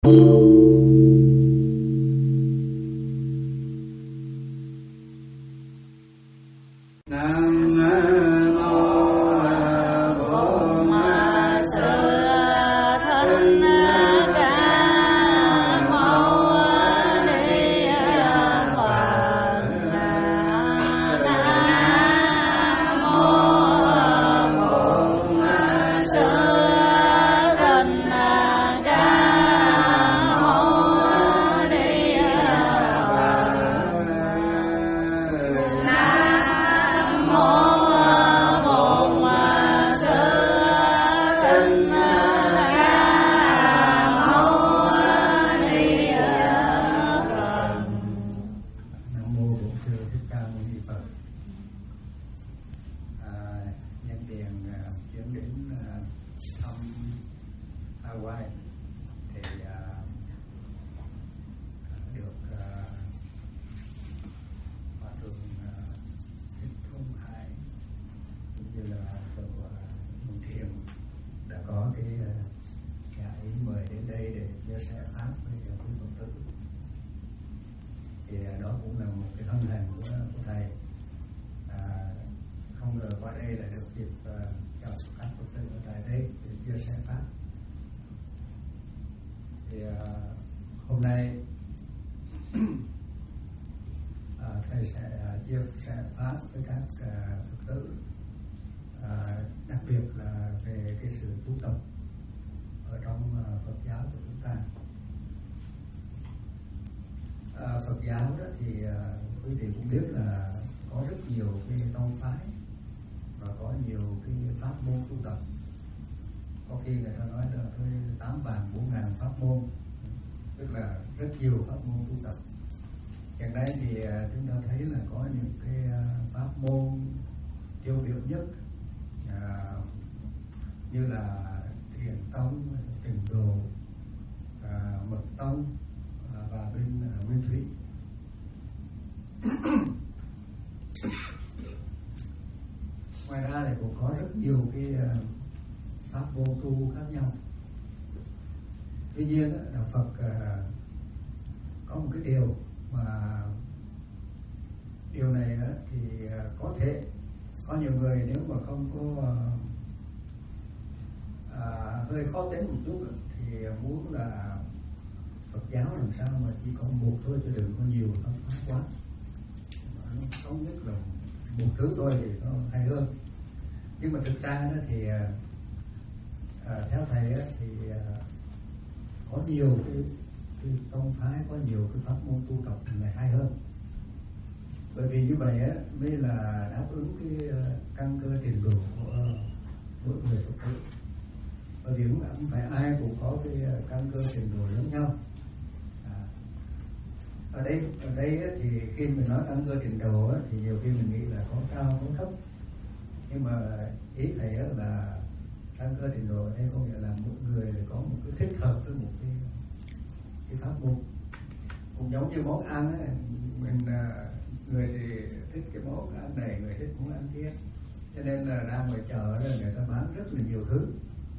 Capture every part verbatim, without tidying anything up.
Hôm nay à, thầy sẽ à, chia sẻ pháp với các à, Phật tử, à, đặc biệt là về cái sự tu tập ở trong à, Phật giáo của chúng ta. À, Phật giáo đó thì à, quý vị cũng biết là có rất nhiều cái tông phái và có nhiều cái pháp môn tu tập. Có khi người ta nói là tới tám vạn bốn ngàn pháp môn, tức là rất nhiều pháp môn tu tập. Hiện nay thì chúng ta thấy là có những cái pháp môn tiêu biểu nhất, à, như là Thiền tông, Tịnh độ, à, Mật tông, à, và bên à, Nguyên thủy. Ngoài ra thì cũng có rất nhiều cái uh, pháp môn tu khác nhau. Tuy nhiên Đạo Phật uh, có một cái điều mà điều này uh, thì uh, có thể có nhiều người nếu mà không có uh, uh, hơi khó tính một chút thì muốn là Phật giáo làm sao mà chỉ có một thôi chứ đừng có nhiều, không quá. Nó thống nhất là một thứ thôi thì nó hay hơn. Nhưng mà thực ra đó thì à, theo thầy á, thì à, có nhiều cái, cái tông phái, có nhiều cái pháp môn tu tập này hay hơn. Bởi vì như vậy á, mới là đáp ứng cái uh, căn cơ trình độ của mỗi người Phật tử. Bởi vì không phải ai cũng có cái uh, căn cơ trình độ giống nhau. À, ở đây ở đây á, thì khi mình nói căn cơ trình độ á, thì nhiều khi mình nghĩ là có cao có thấp. Nhưng mà ý thầy là căn cơ trình độ đây có nghĩa là một người có một cái thích hợp với một cái cái pháp môn. Cũng giống như món ăn ấy, mình người thì thích cái món ăn này, người thích món ăn kia, cho nên là ra ngoài chợ đó người ta bán rất là nhiều thứ.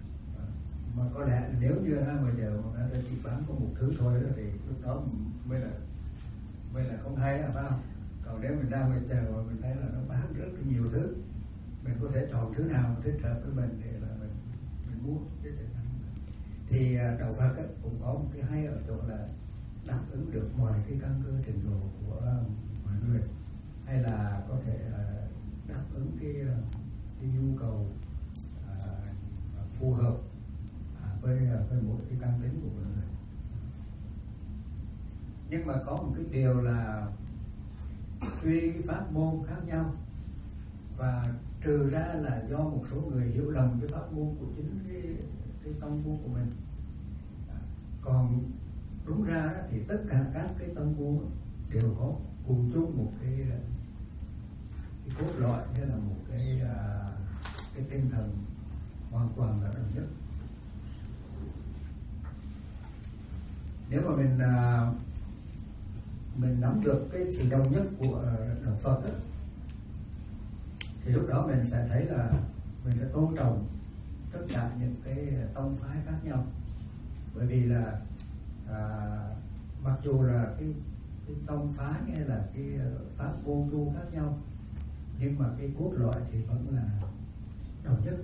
Mà có lẽ nếu như ra ngoài chợ mà người ta chỉ bán có một thứ thôi đó thì lúc đó mới là mới là không hay, là phải không? Còn nếu mình ra ngoài chợ mà mình thấy là nó bán rất là nhiều thứ, mình có thể chọn thứ nào thích hợp với mình để là mình mình muốn. Thì Đạo Phật ấy, cũng có một cái hay ở chỗ là đáp ứng được mọi cái căn cơ trình độ của mọi người, hay là có thể uh, đáp ứng cái, cái nhu cầu uh, phù hợp uh, với với mỗi cái căn tính của mọi người. Nhưng mà có một cái điều là tuy cái pháp môn khác nhau, và trừ ra là do một số người hiểu lầm cái pháp môn của chính cái, cái tông môn của mình. À, còn đúng ra thì tất cả các cái tông môn đều có cùng chung một cái, cái cốt lõi, hay là một cái cái tinh thần hoàn toàn là đồng nhất. Nếu mà mình mình nắm được cái sự đồng nhất của Đạo Phật ấy, thì lúc đó mình sẽ thấy là mình sẽ tôn trọng tất cả những cái tông phái khác nhau. Bởi vì là à, mặc dù là cái, cái tông phái hay là cái pháp môn tu khác nhau, nhưng mà cái cốt lõi thì vẫn là đồng nhất.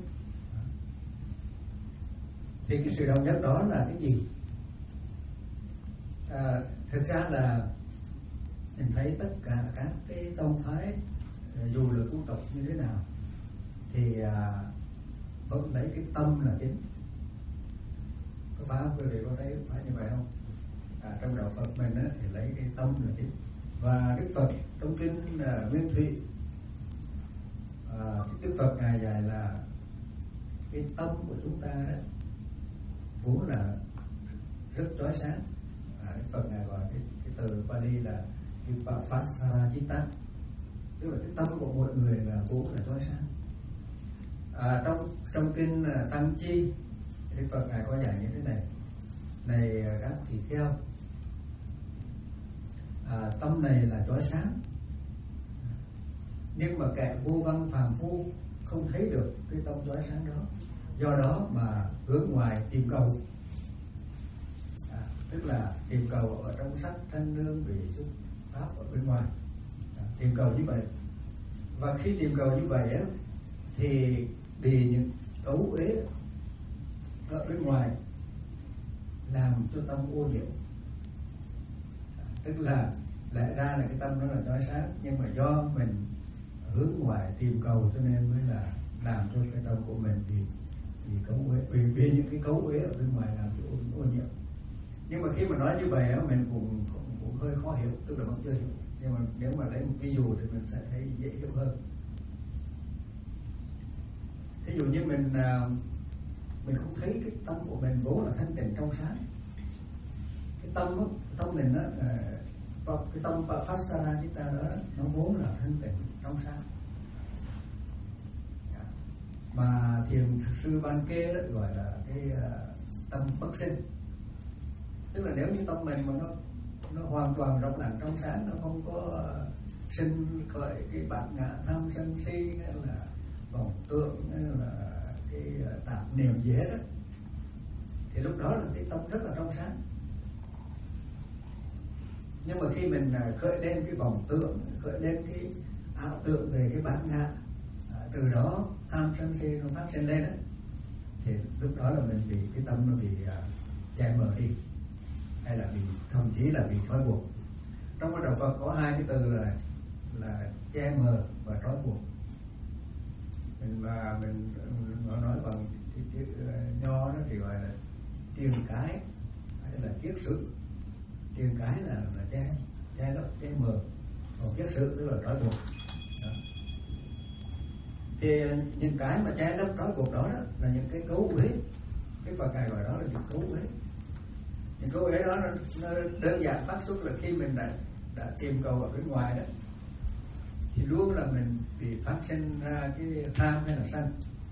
Thì cái sự đồng nhất đó là cái gì? À, thực ra là mình thấy tất cả các cái tông phái, dù là tu tập như thế nào, thì à, vẫn lấy cái tâm là chính. Có phải không quý vị, có thấy phải như vậy không? À, trong đạo Phật mình á, thì lấy cái tâm là chính. Và Đức Phật trong kinh uh, Nguyên Thủy, à, Đức Phật ngài dạy là cái tâm của chúng ta đó vốn là rất chói sáng. À, Đức Phật ngài gọi cái, cái từ Pali là cái Pasarajitta, tức là cái tâm của mọi người là vốn là chói sáng. À, trong trong kinh uh, Tăng Chi, Đức Phật ngài có dạy như thế này: này các tỳ kheo, à, tâm này là chói sáng, nhưng mà kẻ vô văn phàm phu không thấy được cái tâm chói sáng đó, do đó mà hướng ngoài tìm cầu. À, tức là tìm cầu ở trong sách, tranh nương, vị xuất pháp ở bên ngoài. À, tìm cầu như vậy. Và khi tìm cầu như vậy á, thì bị những cấu uế ở bên ngoài làm cho tâm ô nhiễm. À, tức là lẽ ra là cái tâm đó là chói sáng, nhưng mà do mình hướng ngoài tìm cầu cho nên mới là làm cho cái tâm của mình bị bị cấu uế, bị, bị những cái cấu uế ở bên ngoài làm cho ô, ô nhiễm. Nhưng mà khi mà nói như vậy á, mình cũng, cũng cũng hơi khó hiểu, tức là vẫn chưa hiểu. Nhưng mà nếu mà lấy một ví dụ thì mình sẽ thấy dễ hiểu hơn. Thí dụ như mình mình không thấy cái tâm của mình vốn là thanh tịnh trong sáng. Cái tâm đó, tâm mình đó, cái tâm Pasarajitta đó nó vốn là thanh tịnh trong sáng. Mà thiền sư Ban Kê đó gọi là cái uh, tâm bất sinh. Tức là nếu như tâm mình mà nó nó hoàn toàn rộng lặng trong sáng, nó không có uh, sinh khởi cái bản ngã tham sân si hay là vọng tượng hay là cái uh, tạp niệm gì hết đó, thì lúc đó là cái tâm rất là trong sáng. Nhưng mà khi mình uh, khởi lên cái vọng tượng, khởi lên cái ảo tượng về cái bản ngã, uh, từ đó tham sân si nó phát sinh lên đó, thì lúc đó là mình bị cái tâm nó bị uh, che mờ đi, hay là bị thậm chí là bị trói buộc. Trong cái đạo Phật có hai cái từ là là che mờ và trói buộc. Mình và mình nói, nói bằng cái, cái, cái nho nó thì gọi là triền cái hay là kiết sự. Triền cái là là che che lấp, che mờ, còn kiết sự tức là trói buộc. Đó. Thì những cái mà che lấp trói buộc đó, đó là những cái cấu uế. Cái Phật ngài gọi đó là những cấu uế. Những cấu uế đó nó, nó đơn giản phát xuất là khi mình đã đã tìm cầu ở bên ngoài đó, thì luôn là mình bị phát sinh ra cái tham hay là sân.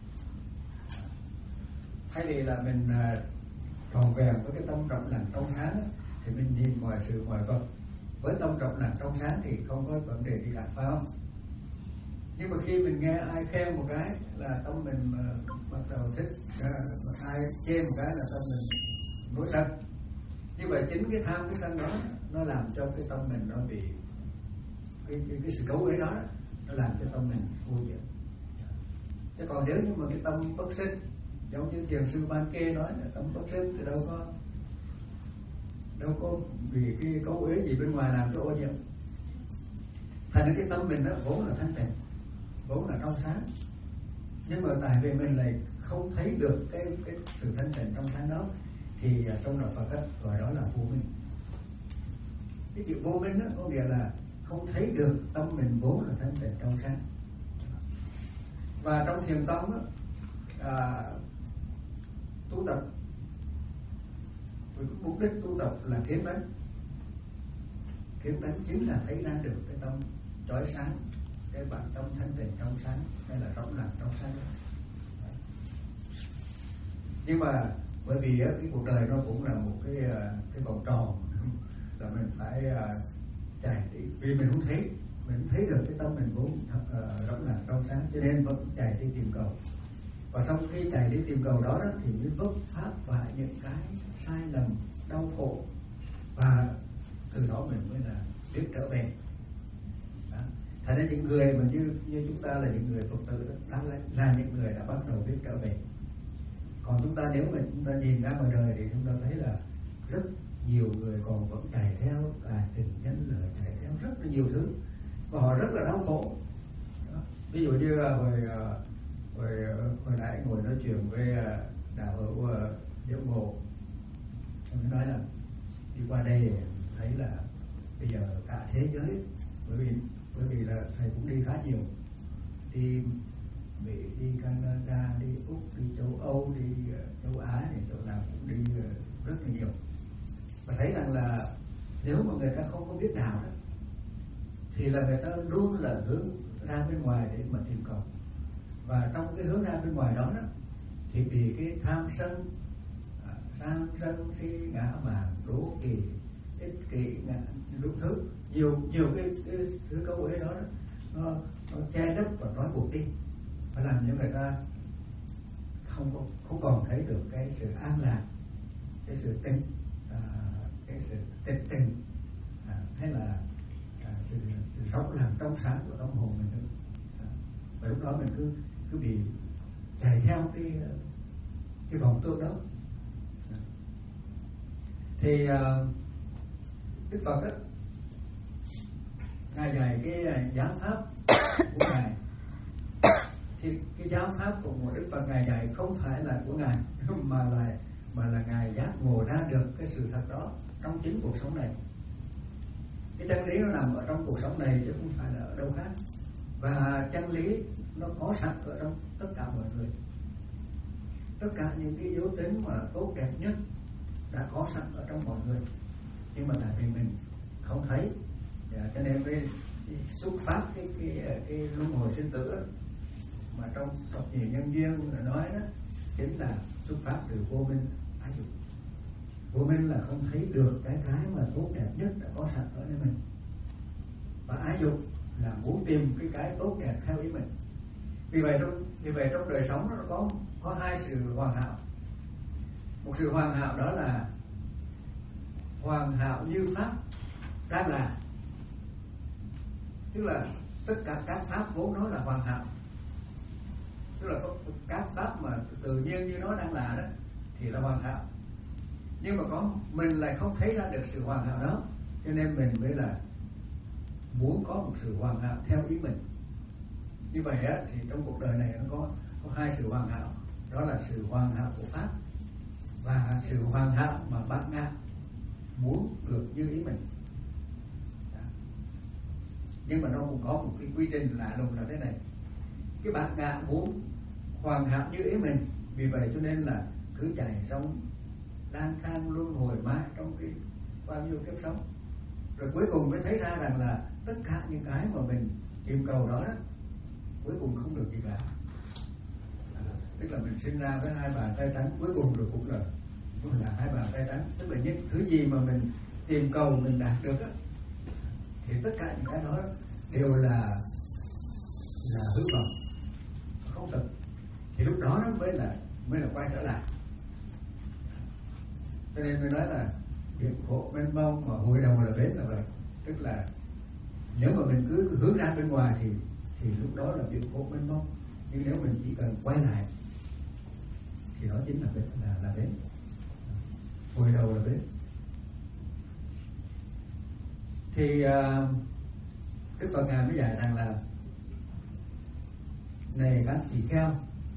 Thay vì là mình tròn vẹn với cái tâm rộng lặng trong sáng đó, thì mình nhìn ngoài sự ngoài vật với tâm rộng lặng trong sáng thì không có vấn đề gì cả, phải không? Nhưng mà khi mình nghe ai khen một cái là tâm mình bắt đầu thích, ai chê một cái là tâm mình nổi sân. Như vậy chính cái tham cái sân đó nó làm cho cái tâm mình nó bị cái, cái, cái sự cấu uế đó, nó làm cho tâm mình vô nhiễm. Chứ còn nếu như mà cái tâm bất sinh, giống như thiền sư Ban Kê nói là tâm bất sinh thì đâu có đâu có vì cái cấu uế gì bên ngoài làm cho ô nhiễm. Thành ra cái tâm mình đó vốn là thanh tịnh, vốn là trong sáng, nhưng mà tại vì mình lại không thấy được cái cái sự thanh tịnh trong sáng đó, thì trong đạo Phật đó, gọi đó là vô minh. Cái chữ vô minh đó có nghĩa là không thấy được tâm mình vốn là thanh tịnh trong sáng. Và trong thiền tông đó, à, tu tập với mục đích tu tập là kiến tánh. Kiến tánh chính là thấy ra được cái tâm chói sáng, cái bản tâm thanh tịnh trong sáng hay là rộng lặng trong sáng. Nhưng mà bởi vì cái cuộc đời nó cũng là một cái cái vòng tròn, là mình phải chạy đi, vì mình không thấy mình không thấy được cái tâm mình vốn uh, rộng lặng trong sáng, cho nên vẫn chạy đi tìm cầu. Và sau khi chạy đi tìm cầu đó, đó thì mới vấp pháp phải những cái sai lầm đau khổ từ đó mình mới là biết trở về. Đó. Thành ra những người mà như như chúng ta là những người Phật tử đó, đó là, là những người đã bắt đầu biết trở về. Còn chúng ta nếu mà chúng ta nhìn ra ngoài đời thì chúng ta thấy là rất nhiều người còn vẫn chạy theo tài tình nhân lợi, chạy theo rất là nhiều thứ và họ rất là đau khổ. Đó. Ví dụ như hồi hồi hồi nãy ngồi nói chuyện với đạo hữu Diệu Ngộ, ông nói là đi qua đây thấy là bây giờ cả thế giới, bởi vì bởi vì là thầy cũng đi khá nhiều, đi Mỹ, đi Canada, đi Úc, đi châu Âu, đi châu Á, thì chỗ nào cũng đi rất là nhiều, và thấy rằng là nếu mà người ta không có biết đạo đó thì là người ta luôn là hướng ra bên ngoài để mà tìm cầu, và trong cái hướng ra bên ngoài đó, đó thì bị cái tham sân, tham sân si ngã mạn đố kỵ ích kỷ đủ thứ, nhiều nhiều cái, cái thứ câu ấy đó, đó nó, nó che lấp và trói buộc đi, và làm cho người ta không có, không còn thấy được cái sự an lạc, cái sự tĩnh, à, cái sự tịch tình, à, hay là à, sự, sự sống làm trong sáng của tâm hồn mình nữa. À, và lúc đó mình cứ cứ bị chạy theo cái cái vòng tượng đó. À. Thì uh, Đức Phật đó, ngài dạy cái giáo pháp của ngài, thì cái giáo pháp của một Đức Phật ngài dạy không phải là của ngài, mà là mà là ngài giác ngộ ra được cái sự thật đó trong chính cuộc sống này. Cái chân lý nó nằm ở trong cuộc sống này chứ không phải là ở đâu khác, và chân lý nó có sẵn ở trong tất cả mọi người. Tất cả những cái yếu tính mà tốt đẹp nhất đã có sẵn ở trong mọi người, nhưng mà tại vì mình không thấy, cho nên cái xuất phát cái cái cái luân hồi sinh tử đó, mà trong thập nhị nhân duyên nói đó chính là xuất phát từ vô minh ái dục. Vô minh là không thấy được cái cái mà tốt đẹp nhất đã có sẵn ở nơi mình, và ái dục là muốn tìm cái cái tốt đẹp theo ý mình. Vì vậy trong vì vậy trong đời sống nó có có hai sự hoàn hảo. Một sự hoàn hảo đó là hoàn hảo như pháp đang là, tức là tất cả các pháp vốn nó là hoàn hảo, tức là các pháp mà tự nhiên như nó đang là đó thì là hoàn hảo. Nhưng mà có mình lại không thấy ra được sự hoàn hảo đó, cho nên mình mới là muốn có một sự hoàn hảo theo ý mình. Như vậy á, thì trong cuộc đời này nó có có hai sự hoàn hảo, đó là sự hoàn hảo của pháp và sự hoàn hảo mà bát ngát muốn được như ý mình. Đó. Nhưng mà nó cũng có một cái quy trình lạ lùng là thế này: cái bát ngát muốn hoàn hảo như ý mình, vì vậy cho nên là cứ chạy trong lang thang luân hồi mãi trong cái bao nhiêu kiếp sống, rồi cuối cùng mới thấy ra rằng là tất cả những cái mà mình tìm cầu đó, đó cuối cùng không được gì cả. À, tức là mình sinh ra với hai bàn tay trắng, cuối cùng rồi cũng là cũng là hai bàn tay trắng. Tức là những thứ gì mà mình tìm cầu mình đạt được á, thì tất cả những cái đó đều là là hư vọng, không thực. Thì lúc đó nó mới là mới là quay trở lại. Cho nên mới nói là biển khổ mênh mông mà hồi đầu là bến là vậy. Tức là nếu mà mình cứ hướng ra bên ngoài thì thì lúc đó là biển khổ mênh mông, nhưng nếu mình chỉ cần quay lại thì đó chính là bến, là là bến, hồi đầu là bến. Thì uh, Đức Phật ngài mới dạy rằng là này các tỳ kheo,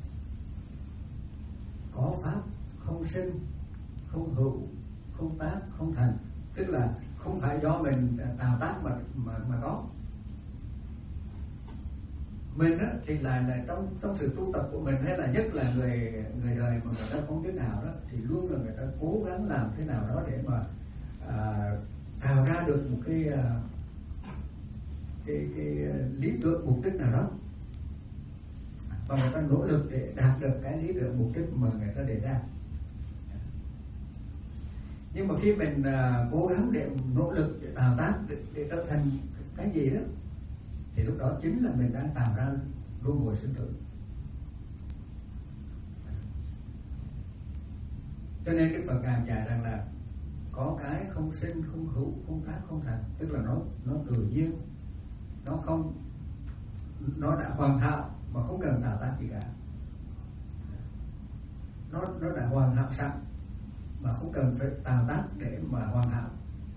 có pháp không sinh, không hữu, không tác, không thành. Tức là không phải do mình tạo tác mà mà mà có. Mình á, thì là là trong trong sự tu tập của mình, hay là nhất là người người đời mà người ta không biết nào đó, thì luôn là người ta cố gắng làm thế nào đó để mà à, tạo ra được một cái à, cái cái lý tưởng mục đích nào đó, và người ta nỗ lực để đạt được cái lý tưởng mục đích mà người ta đề ra. Nhưng mà khi mình à, cố gắng để nỗ lực để tạo tác để, để trở thành cái gì đó, thì lúc đó chính là mình đang tạo ra luân hồi sinh tử. Cho nên Đức Phật ngài dạy rằng là có cái không sinh không hữu không tác không thành, tức là nó nó tự nhiên, nó không, nó đã hoàn hảo mà không cần tạo tác gì cả, nó nó đã hoàn hảo sẵn mà không cần phải tạo tác để mà hoàn hảo.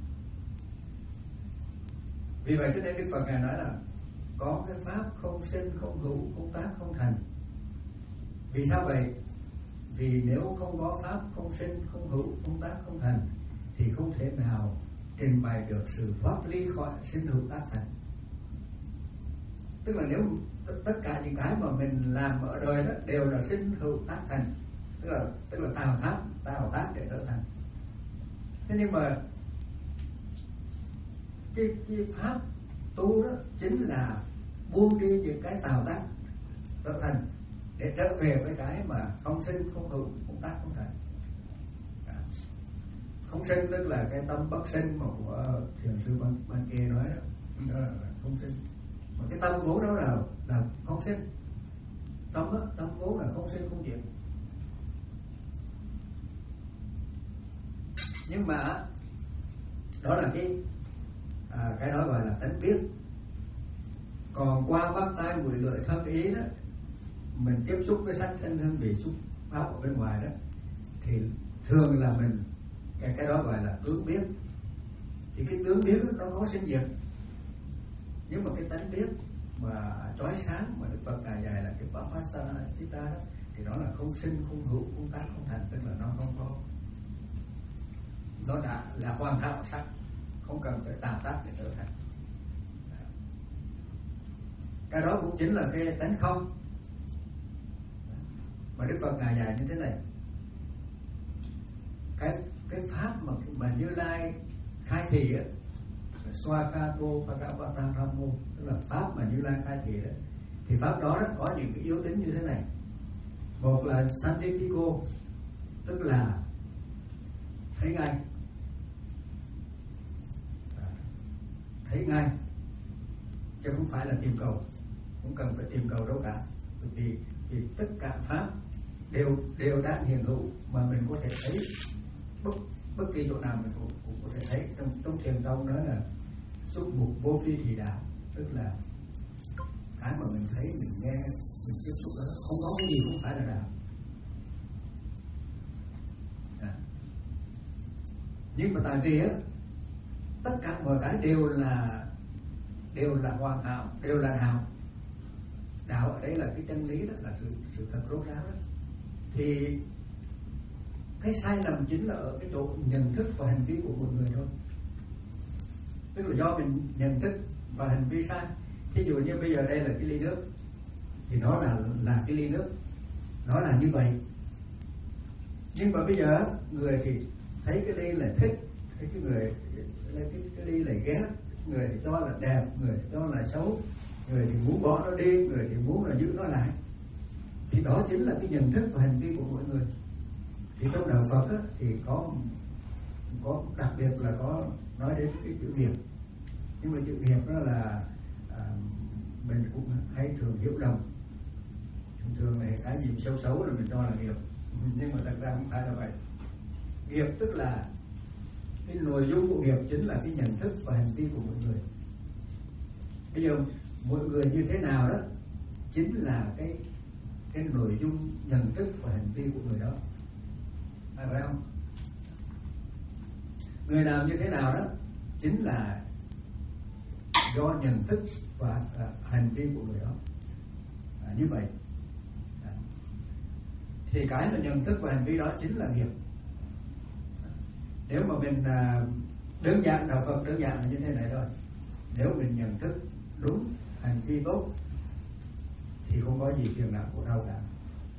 Vì vậy cho nên Đức Phật ngài nói là có cái pháp không sinh không hữu không tác không thành. Vì sao vậy? Vì nếu không có pháp không sinh không hữu không tác không thành thì không thể nào trình bày được sự thoát ly khỏi sinh hữu tác thành. Tức là nếu tất cả những cái mà mình làm ở đời đó đều là sinh hữu tác thành, tức là tức là tạo tác tạo tác để trở thành. Thế nhưng mà cái, cái pháp tu đó chính là buông đi những cái tạo tác trở thành để trở về với cái mà không sinh không hữu không tác không thành. Không sinh tức là cái tâm bất sinh mà của thiền sư Ban, Ban Kê nói đó, đó là không sinh. Mà cái tâm vốn đó là là không sinh. Tâm đó, tâm vốn là không sinh không diệt. Nhưng mà đó là cái à, cái đó gọi là tánh biết. Còn qua mắt tai mũi lưỡi thân ý đó, mình tiếp xúc với sắc thanh hương vị xúc pháp ở bên ngoài đó, thì thường là mình cái cái đó gọi là tướng biết. Thì cái tướng biết đó, nó có sinh diệt, nhưng mà cái tánh biết mà chói sáng mà Đức Phật ngài dạy là cái Bhavasana Chitta đó, thì đó là không sinh không hữu không tác không thành, tức là nó không có, nó đã là hoàn hảo sắc, không cần phải tạo tác để trở thành. Cái đó cũng chính là cái tánh không mà Đức Phật ngài dạy như thế này. Cái cái pháp mà mà Như Lai khai thị á, Swakato Bhagavata Ramo, tức là pháp mà Như Lai khai thị đó, thì pháp đó, đó có những cái yếu tính như thế này. Một là Sanditiko, tức là thấy ngay, thấy ngay, chứ không phải là tìm cầu, không cần phải tìm cầu đâu cả. Bởi vì, vì tất cả pháp đều đều đang hiện hữu mà mình có thể thấy bất bất kỳ chỗ nào mình cũng, cũng có thể thấy. Trong trong thiền tông nói là xúc mục vô phi thì đạo, tức là cái mà mình thấy, mình nghe, mình tiếp xúc đó, không có cái gì cũng phải là đạo. À. Nhưng mà tại vì á, tất cả mọi cái đều là đều là hoàn hảo, đều là đạo. Đạo ở đây là cái chân lý đó, là sự sự thật rốt ráo đó. Thì cái sai lầm chính là ở cái chỗ nhận thức và hành vi của một người thôi. Tức là do mình nhận thức và hành vi sai. Thí dụ như bây giờ đây là cái ly nước, thì nó là là cái ly nước, nó là như vậy. Nhưng mà bây giờ người thì thấy cái ly là thích, thấy cái người cái, cái ly là ghét, người thì cho là đẹp, người thì cho là xấu, người thì muốn bỏ nó đi, người thì muốn là giữ nó lại. Thì đó chính là cái nhận thức và hành vi của mỗi người. Thì trong đạo Phật á, thì có có đặc biệt là có nói đến cái chữ nghiệp. Nhưng mà chữ nghiệp đó là à, mình cũng hay thường hiểu lầm. Thường thường là cái gì xấu xấu là mình cho là nghiệp, nhưng mà thật ra không phải là vậy. Nghiệp tức là cái nội dung của nghiệp chính là cái nhận thức và hành vi của mỗi người. Bây giờ mỗi người như thế nào đó chính là cái cái nội dung nhận thức và hành vi của người đó, phải phải không? Người làm như thế nào đó chính là do nhận thức và à, hành vi của người đó. À, như vậy à. Thì cái mà nhận thức và hành vi đó chính là nghiệp. À, nếu mà mình à, đơn giản, đạo Phật đơn giản là như thế này thôi. Nếu mình nhận thức đúng, hành vi tốt thì không có gì phiền não khổ đau cả.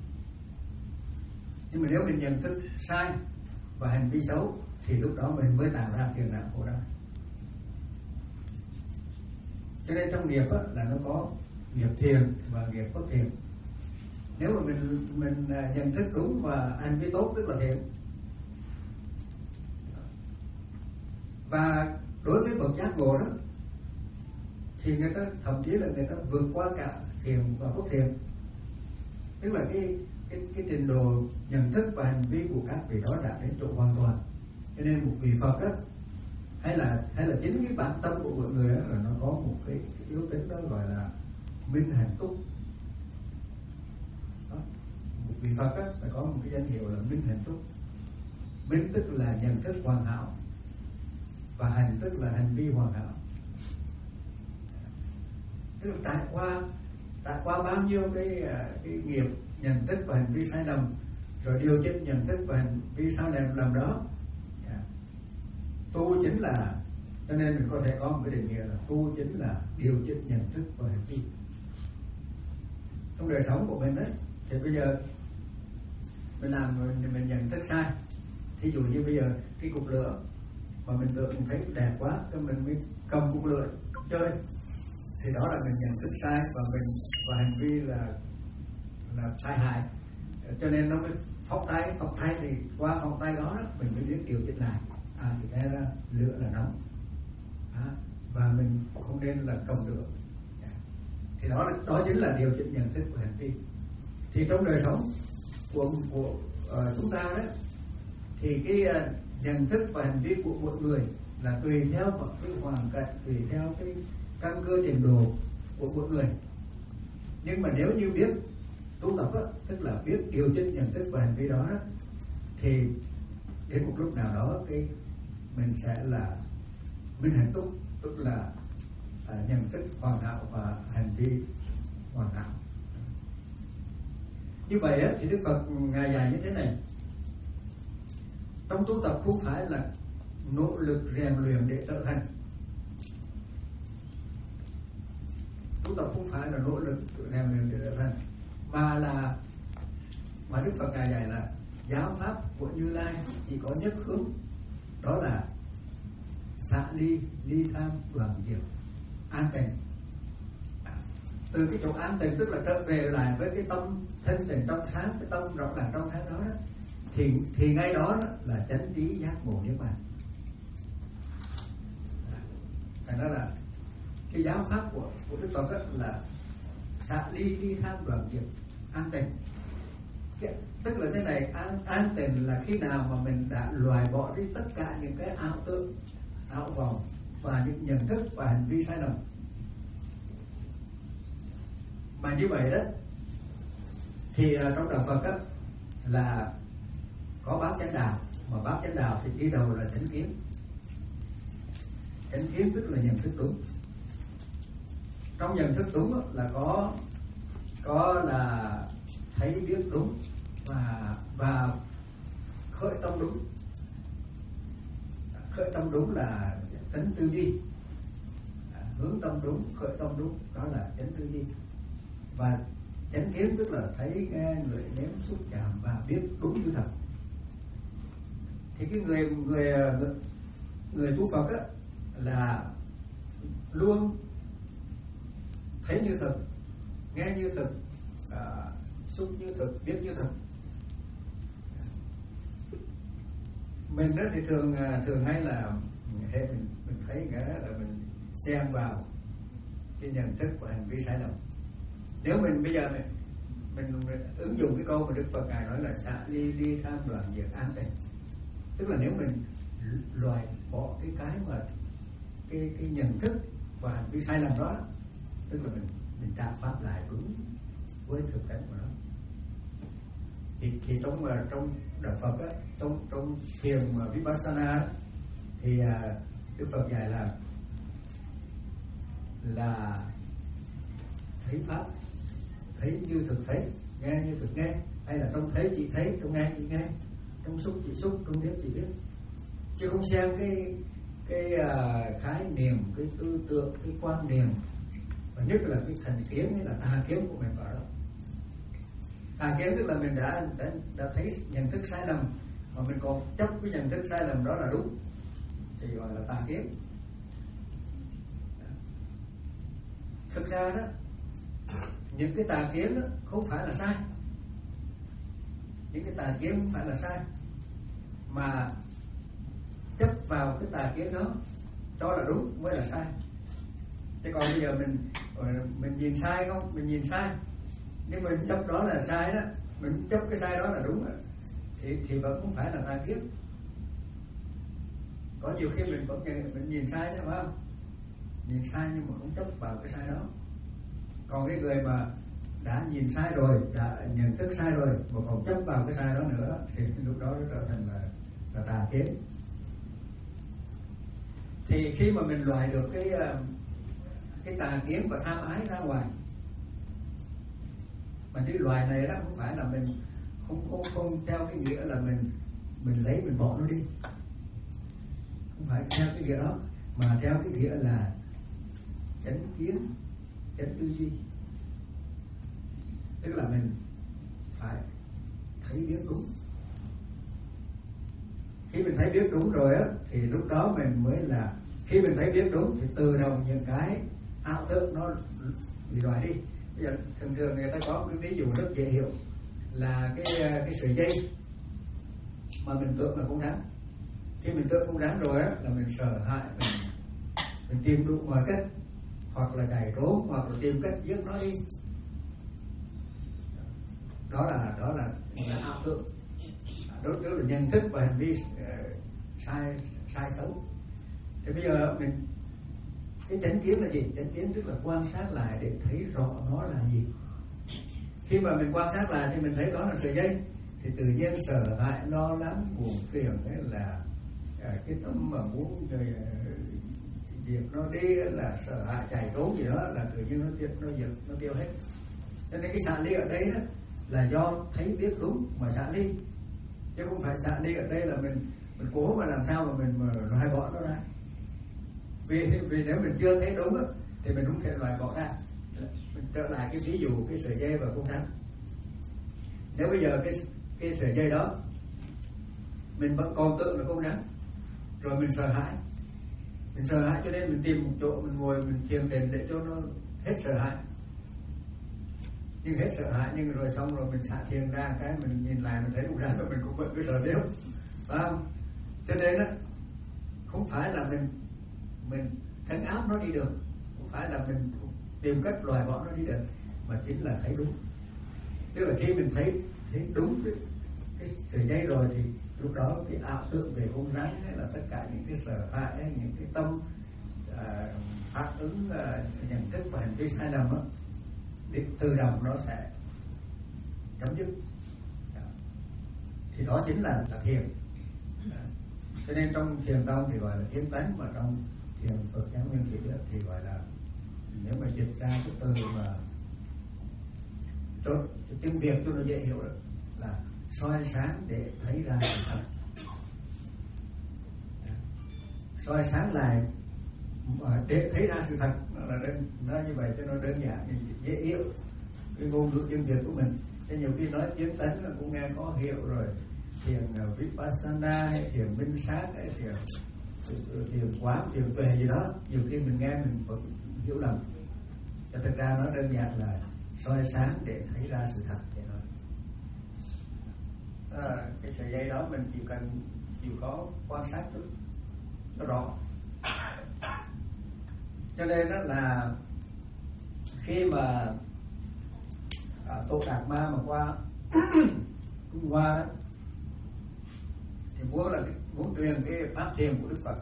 Nhưng mà nếu mình nhận thức sai và hành vi xấu thì lúc đó mình mới tạo ra phiền não khổ đau. Cho nên trong nghiệp á, là nó có nghiệp thiền và nghiệp bất thiền. Nếu mà mình mình nhận thức đúng và hành vi tốt tức là thiện. Và đối với bậc giác ngộ đó thì người ta thậm chí là người ta vượt qua cả thiền và bất thiền. Tức là cái cái cái trình độ nhận thức và hành vi của các vị đó đã đến chỗ hoàn toàn. Cho nên một vị Phật đó, hay là hay là chính cái bản tâm của mọi người đó, là nó có một cái, cái yếu tính đó gọi là minh hạnh túc. Đó. Một vị Phật đó, là có một cái danh hiệu là minh hạnh túc. Minh tức là nhận thức hoàn hảo, và hành tức là hành vi hoàn hảo. Tức là trải qua trải qua bao nhiêu cái cái nghiệp nhận thức và hành vi sai lầm, rồi điều chỉnh nhận thức và hành vi sai lầm làm đó. Yeah. Tu chính là, cho nên mình có thể có một cái định nghĩa là tu chính là điều chỉnh nhận thức và hành vi trong đời sống của mình đấy. Thì bây giờ mình làm mình, mình nhận thức sai, thí dụ như bây giờ cái cục lửa mà mình tưởng thấy đẹp quá, cái mình mới cầm cục lửa chơi, thì đó là mình nhận thức sai và mình và hành vi là là tai hại. Cho nên nó mới phóng tay, phóng tay thì qua phóng tay đó, đó mình mới biết điều chỉnh lại. À thì thế ra lửa là nóng, à, và mình không nên là cầm lửa. Thì đó là đó chính là điều chỉnh nhận thức của hành vi. Thì trong đời sống của của uh, chúng ta đó, thì cái uh, nhận thức và hành vi của mỗi người là tùy theo một cái hoàn cảnh, tùy theo cái căn cơ trình độ của mỗi người. Nhưng mà nếu như biết tu tập đó, tức là biết điều chỉnh nhận thức và hành vi đó, đó, thì đến một lúc nào đó cái mình sẽ là minh hạnh túc, tức là à, nhận thức hoàn hảo và hành vi hoàn hảo. Như vậy á, thì Đức Phật ngài dạy như thế này: trong tu tập không phải là nỗ lực rèn luyện để trở thành. Tu tập không phải là nỗ lực rèn luyện để trở thành, mà là mà Đức Phật ngài dạy là giáo pháp của Như Lai chỉ có nhất hướng, đó là xả ly, ly tham, đoàn diệt, an tịnh. Từ cái chỗ an tịnh tức là trở về lại với cái tâm thanh tịnh trong sáng, cái tâm rõ ràng trong sáng đó, đó thì thì ngay đó, đó là chánh trí giác ngộ niết bàn. Thành ra là cái giáo pháp của của Đức Phật đó là xả ly, ly tham, đoàn diệt, an tịnh. Cái, tức là thế này, an, an tịnh là khi nào mà mình đã loại bỏ đi tất cả những cái ảo tưởng, ảo vọng và những nhận thức và hành vi sai lầm. Mà như vậy đó thì uh, trong đạo Phật đó, là có bát chánh đạo, mà bát chánh đạo thì đi đầu là chánh kiến. Chánh kiến tức là nhận thức đúng. Trong nhận thức đúng đó, là có có là thấy biết đúng và và khởi tâm đúng. Khởi tâm đúng là chánh tư duy, hướng tâm đúng, khởi tâm đúng, đó là chánh tư duy. Và chánh kiến tức là thấy, nghe, ngửi, nếm, xúc, chạm và biết đúng như thật. Thì cái người người người, người tu Phật á, là luôn thấy như thật, nghe như thật, à, xúc như thật, biết như thật. Mình đó thì thường thường hay là hay mình mình thấy cái là mình xen vào cái nhận thức và hành vi sai lầm. Nếu mình bây giờ mình, mình, mình ứng dụng cái câu mà Đức Phật ngài nói là xả ly, ly tham, đoàn diệt, an tịnh, tức là nếu mình loại bỏ cái cái mà cái cái nhận thức và hành vi sai lầm đó, tức là mình mình trả pháp lại đúng với thực tế của nó. Thì, thì trong trong đạo Phật á, trong trong thiền mà Vipassana đó, thì Đức Phật dạy là là thấy pháp, thấy như thực thấy, nghe như thực nghe, hay là trong thấy chỉ thấy, trong nghe chỉ nghe, trong xúc chỉ xúc, trong biết chỉ biết, chứ không xen cái cái uh, khái niệm, cái tư tưởng, cái quan niệm, và nhất là cái thành kiến hay là tà kiến của mình vào đó. Tà kiến tức là mình đã đã đã thấy nhận thức sai lầm mà mình còn chấp cái nhận thức sai lầm đó là đúng, thì gọi là tà kiến. Thực ra đó, những cái tà kiến đó không phải là sai, những cái tà kiến không phải là sai, mà chấp vào cái tà kiến đó cho là đúng mới là sai. Chứ còn bây giờ mình mình nhìn sai không, mình nhìn sai nhưng mình chấp đó là sai đó, mình chấp cái sai đó là đúng đó, thì thì vẫn không phải là tà kiến. Có nhiều khi mình cũng nhìn, mình nhìn sai chứ, phải không? Nhìn sai nhưng mà không chấp vào cái sai đó. Còn cái người mà đã nhìn sai rồi, đã nhận thức sai rồi mà còn chấp vào cái sai đó nữa thì lúc đó nó trở thành là, là tà kiến. Thì khi mà mình loại được cái cái tà kiến và tham ái ra ngoài, mà cái loại này đó không phải là mình không không không theo cái nghĩa là mình mình lấy mình bỏ nó đi, không phải theo cái nghĩa đó, mà theo cái nghĩa là chánh kiến, chánh tư duy. Tức là mình phải thấy biết đúng. Khi mình thấy biết đúng rồi á thì lúc đó mình mới là, khi mình thấy biết đúng thì tự động những cái ảo tưởng nó bị loại đi. Bây giờ thường thường người ta có cái ví dụ rất dễ hiểu là cái cái sợi dây mà mình tưởng là con rắn. Khi mình tưởng con rắn rồi á là mình sợ hãi, mình, mình tìm đủ mọi cách, hoặc là chạy trốn, hoặc là tìm cách giết nó đi. Đó là đó là, là ảo tưởng. Đó tức là nhận thức và hành vi uh, sai sai xấu. Thì bây giờ mình, cái chánh kiến là gì? Chánh kiến tức là quan sát lại để thấy rõ nó là gì. Khi mà mình quan sát lại thì mình thấy đó là sợi dây, thì tự nhiên sợ hãi, lo lắng, buồn phiền ấy là uh, cái tâm mà muốn uh, diệt nó đi, là sợ hãi chạy trốn gì đó là tự nhiên nó tiêu nó diệt nó tiêu hết. Cho nên cái xả ly ở đây đó là do thấy biết đúng mà xả ly, chứ không phải xả ly ở đây là mình mình cố mà làm sao mà mình mà loại bỏ nó ra. Vì vì nếu mình chưa thấy đúng á, thì mình không thể loại bỏ ra. Mình trở lại cái ví dụ cái sợi dây và con rắn. Nếu bây giờ cái cái sợi dây đó mình vẫn còn tưởng là con rắn, rồi mình sợ hãi, mình sợ hãi cho nên mình tìm một chỗ mình ngồi mình thiền định để cho nó hết sợ hãi. Nhưng hết sợ hãi, nhưng rồi xong rồi mình xả thiền ra cái mình nhìn lại mình thấy con rắn rồi mình cũng vẫn cứ sợ tiếp, phải không? Cho nên á, không phải là mình mình trấn áp nó đi được, không phải là mình tìm cách loại bỏ nó đi được, mà chính là thấy đúng. Tức là khi mình thấy thấy đúng cái, cái sợi dây rồi thì lúc đó cái ảo tưởng về con rắn hay là tất cả những cái sợ hãi, những cái tâm à, phản ứng à, nhận thức và hành vi sai lầm đó, thì tự động nó sẽ chấm dứt. Thì đó chính là, là thiền. Cho nên trong thiền tông thì gọi là kiến tánh, mà trong thiền Phật giáo nguyên thủy thì gọi là, nếu mà dịch ra cái từ mà cho tiếng Việt cho nó dễ hiểu được là soi sáng để thấy ra sự thật. Soi sáng lại để thấy ra sự thật, là đơn, nói như vậy cho nó đơn giản dễ hiểu cái ngôn ngữ tiếng Việt của mình. Thế nhiều khi nói kiến tánh là cũng nghe có hiểu rồi, thiền Vipassana hay thiền minh sát hay thiền thiền quán, thiền tuệ gì đó, nhiều khi mình nghe mình vẫn hiểu lầm. Cho thực ra nó đơn giản là soi sáng để thấy ra sự thật vậy thôi. À, cái sợi dây đó mình chỉ cần chịu khó quan sát chút cho rõ. Cho nên đó là khi mà à, Tô Đạt Ma mà qua Trung Hoa đó, thì muốn là muốn truyền cái pháp thiền của Đức Phật,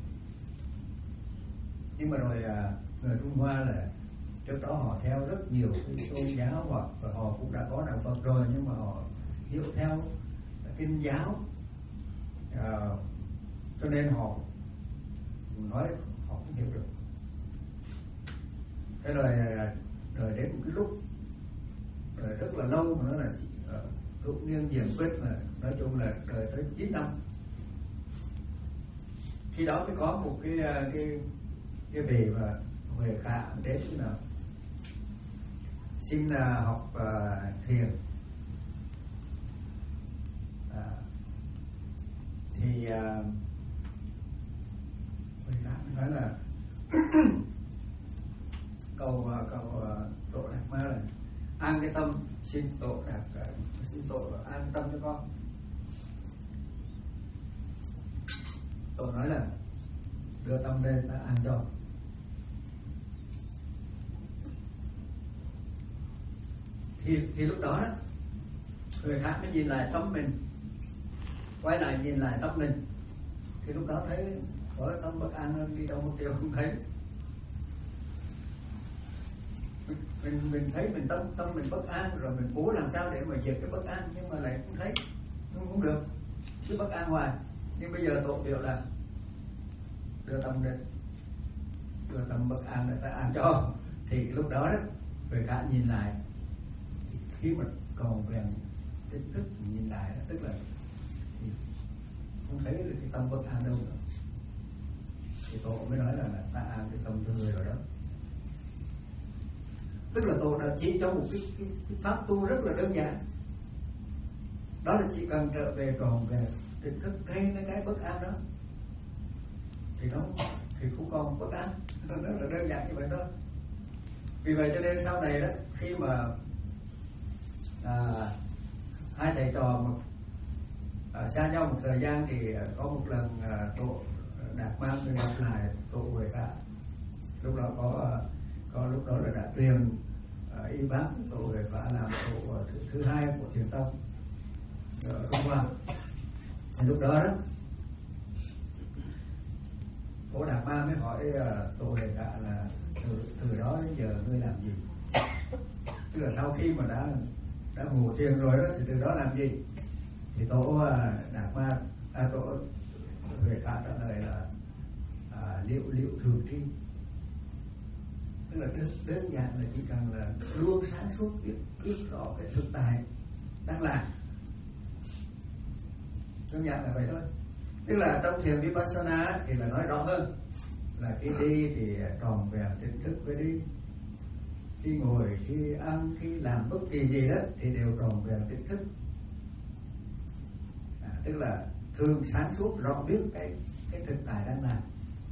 nhưng mà rồi à, người Trung Hoa là trước đó họ theo rất nhiều cái tôn giáo, hoặc họ cũng đã có đạo Phật rồi nhưng mà họ hiểu theo kinh giáo, à, cho nên họ nói họ không hiểu được. Cái đời đời đến một cái lúc đời rất là lâu mà nó là thụ niên diền quyết, mà nói chung là đời tới chín năm. Khi đó mới có một cái cái cái vị mà Huệ Khả đến thế nào xin uh, học uh, thiền, à, thì uh, Huệ Khả nói là cầu uh, cầu uh, Tổ Đạt Ma là an cái tâm, xin Tổ Đạt uh, xin Tổ an tâm cho con. Tổ nói là đưa tâm lên ta an cho. Thì, thì lúc đó, đó người khác mới nhìn lại tâm mình, quay lại nhìn lại tâm mình, thì lúc đó thấy có tâm bất an đi đâu một tiêu không thấy. Mình, mình mình thấy mình tâm tâm mình bất an rồi mình cố làm sao để mà diệt cái bất an, nhưng mà lại không thấy, không, không được, cứ bất an hoài. Nhưng bây giờ tổ biểu là đưa tâm đến, đưa tâm bất an để ta an cho, thì lúc đó đó người khác nhìn lại, khi mà còn vẹn cái thức nhìn lại đó, tức là không thấy được cái tâm bất an đâu nữa, thì tổ mới nói là, là ta an cái tâm thương người rồi đó. Tức là tổ đã chỉ cho một cái, cái, cái pháp tu rất là đơn giản, đó là chỉ cần trở về tròn về tỉnh thức ngay cái cái bất an đó, thì nó thì cũng còn bất an, rất là đơn giản như vậy thôi. Vì vậy cho nên sau này đó, khi mà à, hai thầy trò mà à, xa nhau một thời gian thì có một lần à, tổ Đạt Ma mới gặp lại tổ Huệ Cả. Lúc đó có có lúc đó là đã truyền uh, y bác tổ Huệ Cả làm tổ thứ, thứ hai của Thiền Tông ở Trung Hoa. Lúc đó đó tổ Đạt Ma mới hỏi uh, tổ Huệ Cả là từ, từ đó đến giờ ngươi làm gì? Tức là sau khi mà đã đã ngủ thiền rồi đó thì từ đó làm gì? Thì tổ uh, Đạt Ma à, tổ Huệ Cả trả lời là à, liệu liệu thường tri. Tức là đơn, đơn giản là chỉ cần là luôn sáng suốt, biết biết rõ cái thực tại đang làm, đơn giản là vậy thôi. Tức là trong thiền Vipassana thì là nói rõ hơn, là khi đi thì tròn vẹn tỉnh thức với đi, khi ngồi, khi ăn, khi làm bất kỳ gì đó thì đều tròn vẹn tỉnh thức. À, tức là thường sáng suốt rõ biết cái cái thực tại đang làm.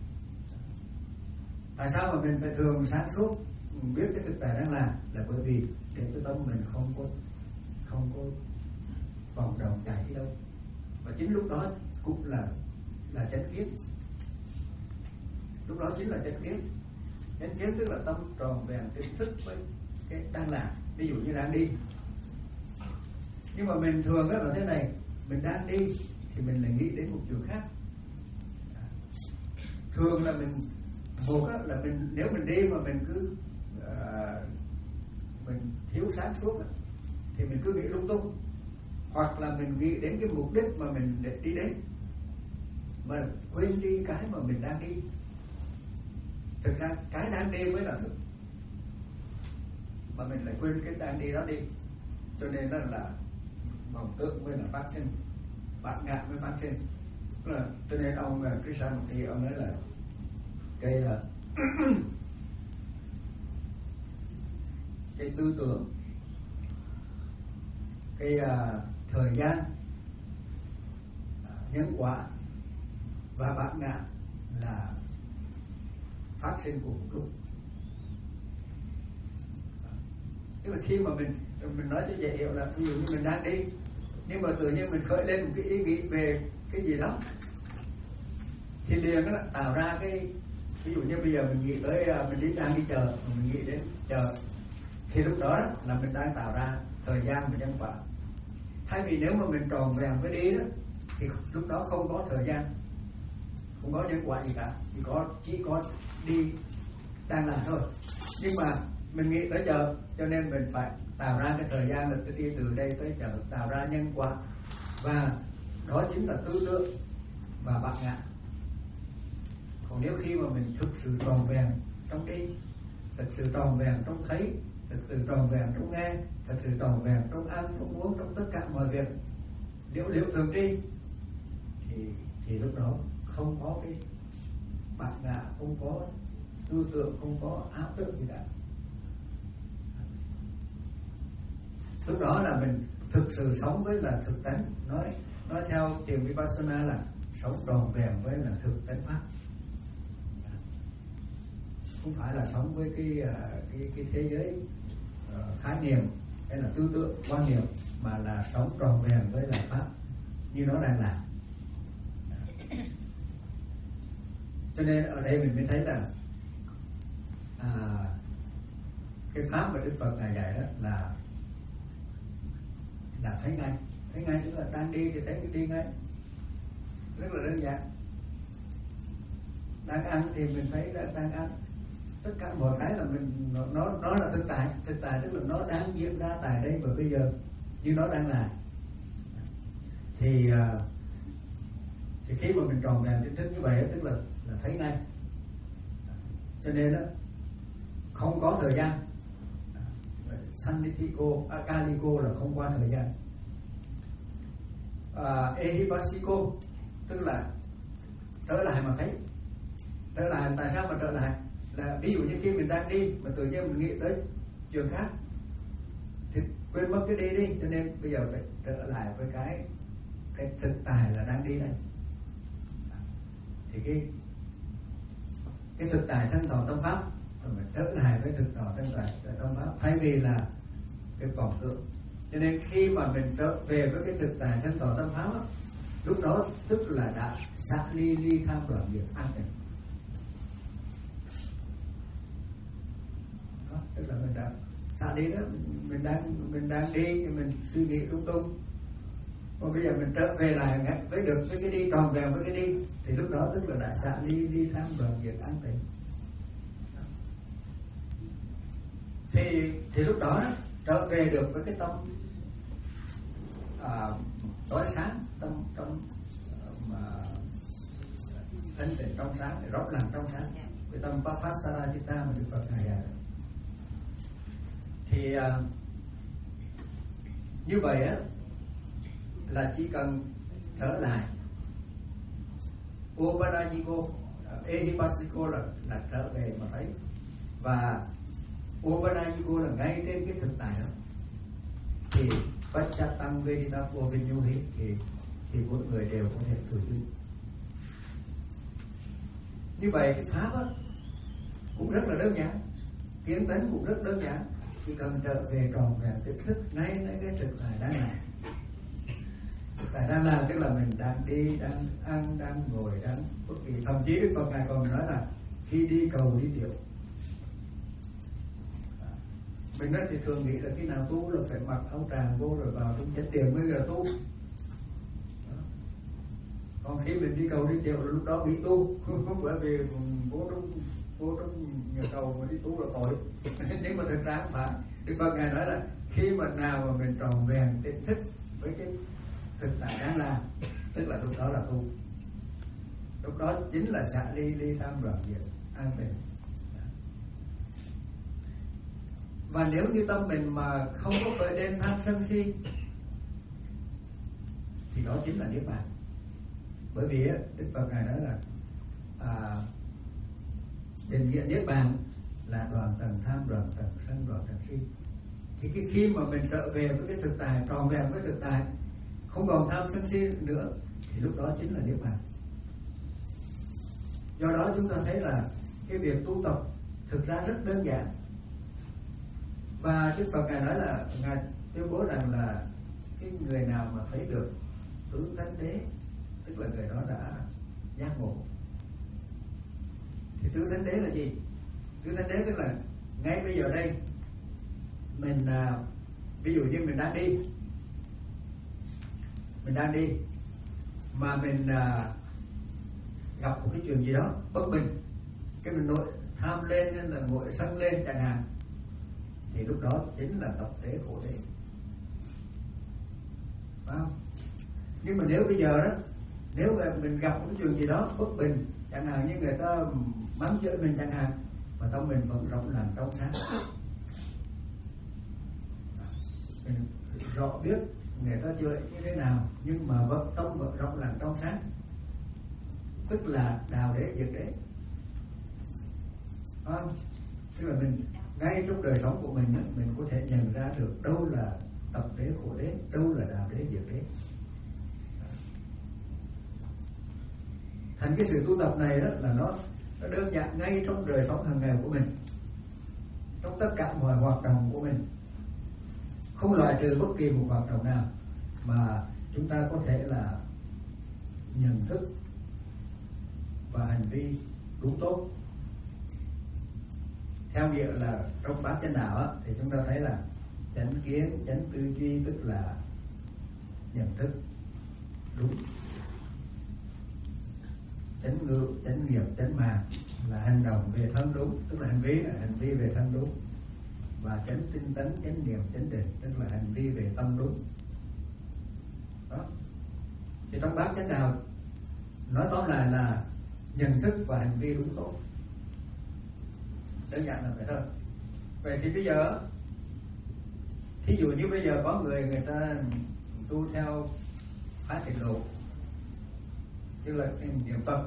Tại sao mà mình phải thường sáng suốt biết cái thực tại đang làm? Là bởi vì để cái tâm mình không có không có vòng đồng chạy đi đâu, và chính lúc đó cũng là là chánh kiến. Lúc đó chính là chánh kiến. Chánh kiến tức là tâm tròn vẹn tỉnh thức với cái đang làm. Ví dụ như đang đi, nhưng mà mình thường đó là thế này, mình đang đi thì mình lại nghĩ đến một chuyện khác. Thường là mình một là mình nếu mình đi mà mình cứ uh, mình thiếu sáng suốt thì mình cứ nghĩ lung tung, hoặc là mình nghĩ đến cái mục đích mà mình để đi đến mà quên đi cái mà mình đang đi. Thực ra cái đang đi mới là thực, mà mình lại quên cái đang đi đó đi, cho nên đó là vọng tưởng mới là phát sinh, bát ngã mới phát sinh. Là cho nên ông Krishnamurti ông nói là cái là cái tư tưởng, cái uh, thời gian, uh, nhân quả và bát ngã là phát sinh của một lúc. Tức là khi mà mình mình nói cho dễ hiểu là ví dụ như mình đang đi, nhưng mà tự nhiên mình khởi lên một cái ý nghĩ về cái gì đó thì liền đó là tạo ra cái, ví dụ như bây giờ mình nghĩ tới mình đi đang đi chờ, mình nghĩ đến chờ, thì lúc đó, đó là mình đang tạo ra thời gian và nhân quả. Thay vì nếu mà mình tròn vẹn với đi đó thì lúc đó không có thời gian, không có nhân quả gì cả, chỉ có chỉ có đi đang làm thôi. Nhưng mà mình nghĩ tới chờ, cho nên mình phải tạo ra cái thời gian là đi từ đây tới chờ, tạo ra nhân quả, và đó chính là tư tưởng và bát ngã. Còn nếu khi mà mình thực sự tròn vẹn trong đi, thực sự tròn vẹn trong thấy, thực sự tròn vẹn trong nghe, thực sự tròn vẹn trong ăn, trong uống, trong tất cả mọi việc, liễu liễu thường tri, thì thì lúc đó không có cái bát ngã, không có tư tưởng, không có ảo tưởng gì cả. Lúc đó là mình thực sự sống với là thực tánh. Nói nói theo thiền Vipassana là sống tròn vẹn với là thực tánh pháp, không phải là sống với cái cái cái thế giới uh, khái niệm hay là tư tưởng quan niệm, mà là sống tròn vẹn với là pháp như nó đang làm. Cho nên ở đây mình mới thấy là à, cái pháp mà Đức Phật ngài dạy đó là là thấy ngay, thấy ngay tức là đang đi thì thấy đi ngay, rất là đơn giản. đang ăn thì mình thấy là đang ăn, tất cả mọi cái là mình nó nó, nó là thực tại. Thực tại tức là nó đang diễn ra tại đây và bây giờ như nó đang là. Thì thì khi mà mình tròn vẹn tỉnh thức như vậy tức là là thấy ngay. Cho nên đó không có thời gian. Sannitiko, akaliko là không qua thời gian. uh, Ehipassiko tức là trở lại mà thấy. Trở lại tại sao mà trở lại? Là ví dụ như khi mình đang đi mà tự nhiên mình nghĩ tới chuyện khác thì quên mất cái đi đi, cho nên bây giờ phải trở lại với cái cái thực tại là đang đi này. Thì cái cái thực tại thân thọ tâm pháp mình trở lại với thực thọ thân tại tâm pháp thay vì là cái vọng tưởng. Cho nên khi mà mình trở về với cái thực tại thân thọ tâm pháp đó, lúc đó tức là đã xả ly ly tham đoạn diệt an tịnh. Đó, tức là mình đã xả đi đó, mình đang mình đang đi mình suy nghĩ lung tung. Còn bây giờ mình trở về lại với được với cái đi, tròn vẹn với cái đi, thì lúc đó tức là đã xả ly ly tham đoạn diệt an tịnh. Thì thì lúc đó trở về được với cái tâm à, tối sáng, tâm tâm mà thanh tịnh trong sáng, rõ ràng trong sáng, cái tâm Vipassana Chitta mà Đức Phật ngài dạy. Thì à, như vậy á là chỉ cần trở lại Upadanyiko, Ehipassiko là là trở về mà thấy, và Upadanyiko là ngay trên cái thực tại đó, thì Pacchattam Veditapo Vinyuhi thì thì mỗi người đều có thể thử chứng. Như vậy cái pháp á cũng rất là đơn giản, tiến tấn cũng rất đơn giản, chỉ cần trở về tròn vẹn tỉnh thức ngay ngay cái thực tại đang làm. Thực tại đang làm tức là mình đang đi, đang ăn, đang ngồi, đang bất kỳ, thậm chí Đức Phật ngài còn nói là khi đi cầu đi tiểu. Mình rất thì thường nghĩ là khi nào tu là phải mặc áo tràng vô rồi vào trong chánh điện mới là tu. Còn khi mình đi cầu đi tiểu là lúc đó bị tu, bởi vì vô trong vô trong nhà cầu mà đi tu là tội. Nhưng mà thực ra không phải. Đức Phật ngài nói là khi mà nào mà mình tròn vẹn tỉnh thức với cái thực tại đang làm, tức là lúc đó là tu. Lúc đó chính là xả ly ly tham đoạn diệt an tịnh. Và nếu như tâm mình mà không có khởi lên tham sân si thì đó chính là niết bàn. Bởi vì Đức Phật ngài nói là à, định nghĩa niết bàn là đoạn tận tham, đoạn tận sân, đoạn tận si. Thì cái khi mà mình trở về với cái thực tại, tròn vẹn với thực tại, không còn tham sân si nữa, thì lúc đó chính là niết bàn. Do đó chúng ta thấy là cái việc tu tập thực ra rất đơn giản. Và Đức Phật ngài nói là ngài tuyên bố rằng là cái người nào mà thấy được tứ thánh đế, tức là người đó đã giác ngộ. Thì tứ thánh đế là gì? Tứ thánh đế tức là ngay bây giờ đây mình à, ví dụ như mình đang đi, mình đang đi mà mình à, gặp một cái chuyện gì đó bất bình, cái mình nội tham lên hay là ngồi sân lên chẳng hạn, thì lúc đó chính là tập đế khổ đế, phải không? Nhưng mà nếu bây giờ đó, nếu mình gặp một cái chuyện gì đó bất bình, chẳng hạn như người ta mắng chửi mình chẳng hạn, mà tâm mình vẫn rộng lặng trong sáng, mình rõ biết người ta chửi như thế nào, nhưng mà vẫn tâm vẫn rộng lặng trong sáng, tức là đào đế diệt đế, phải không? Tức là mình ngay trong đời sống của mình, mình có thể nhận ra được đâu là tập đế khổ đế, đâu là đào đế diệt đế. Thành cái sự tu tập này đó là nó, nó đơn giản ngay trong đời sống hàng ngày của mình, trong tất cả mọi hoạt động của mình, không loại trừ bất kỳ một hoạt động nào mà chúng ta có thể là nhận thức và hành vi đúng tốt. Theo nghĩa là trong bát chánh đạo á, thì chúng ta thấy là chánh kiến, chánh tư duy tức là nhận thức đúng. chánh ngữ, chánh nghiệp, chánh mạng là hành động về thân đúng, tức là hành vi là hành vi về thân đúng, và chánh tinh tấn, chánh niệm, chánh định tức là hành vi về tâm đúng. Đó. Thì trong bát chánh đạo nói tóm lại là nhận thức và hành vi đúng tốt, đơn giản là vậy thôi. Vậy thì bây giờ thí dụ như bây giờ có người người ta tu theo phái tịnh độ, tức là niệm Phật,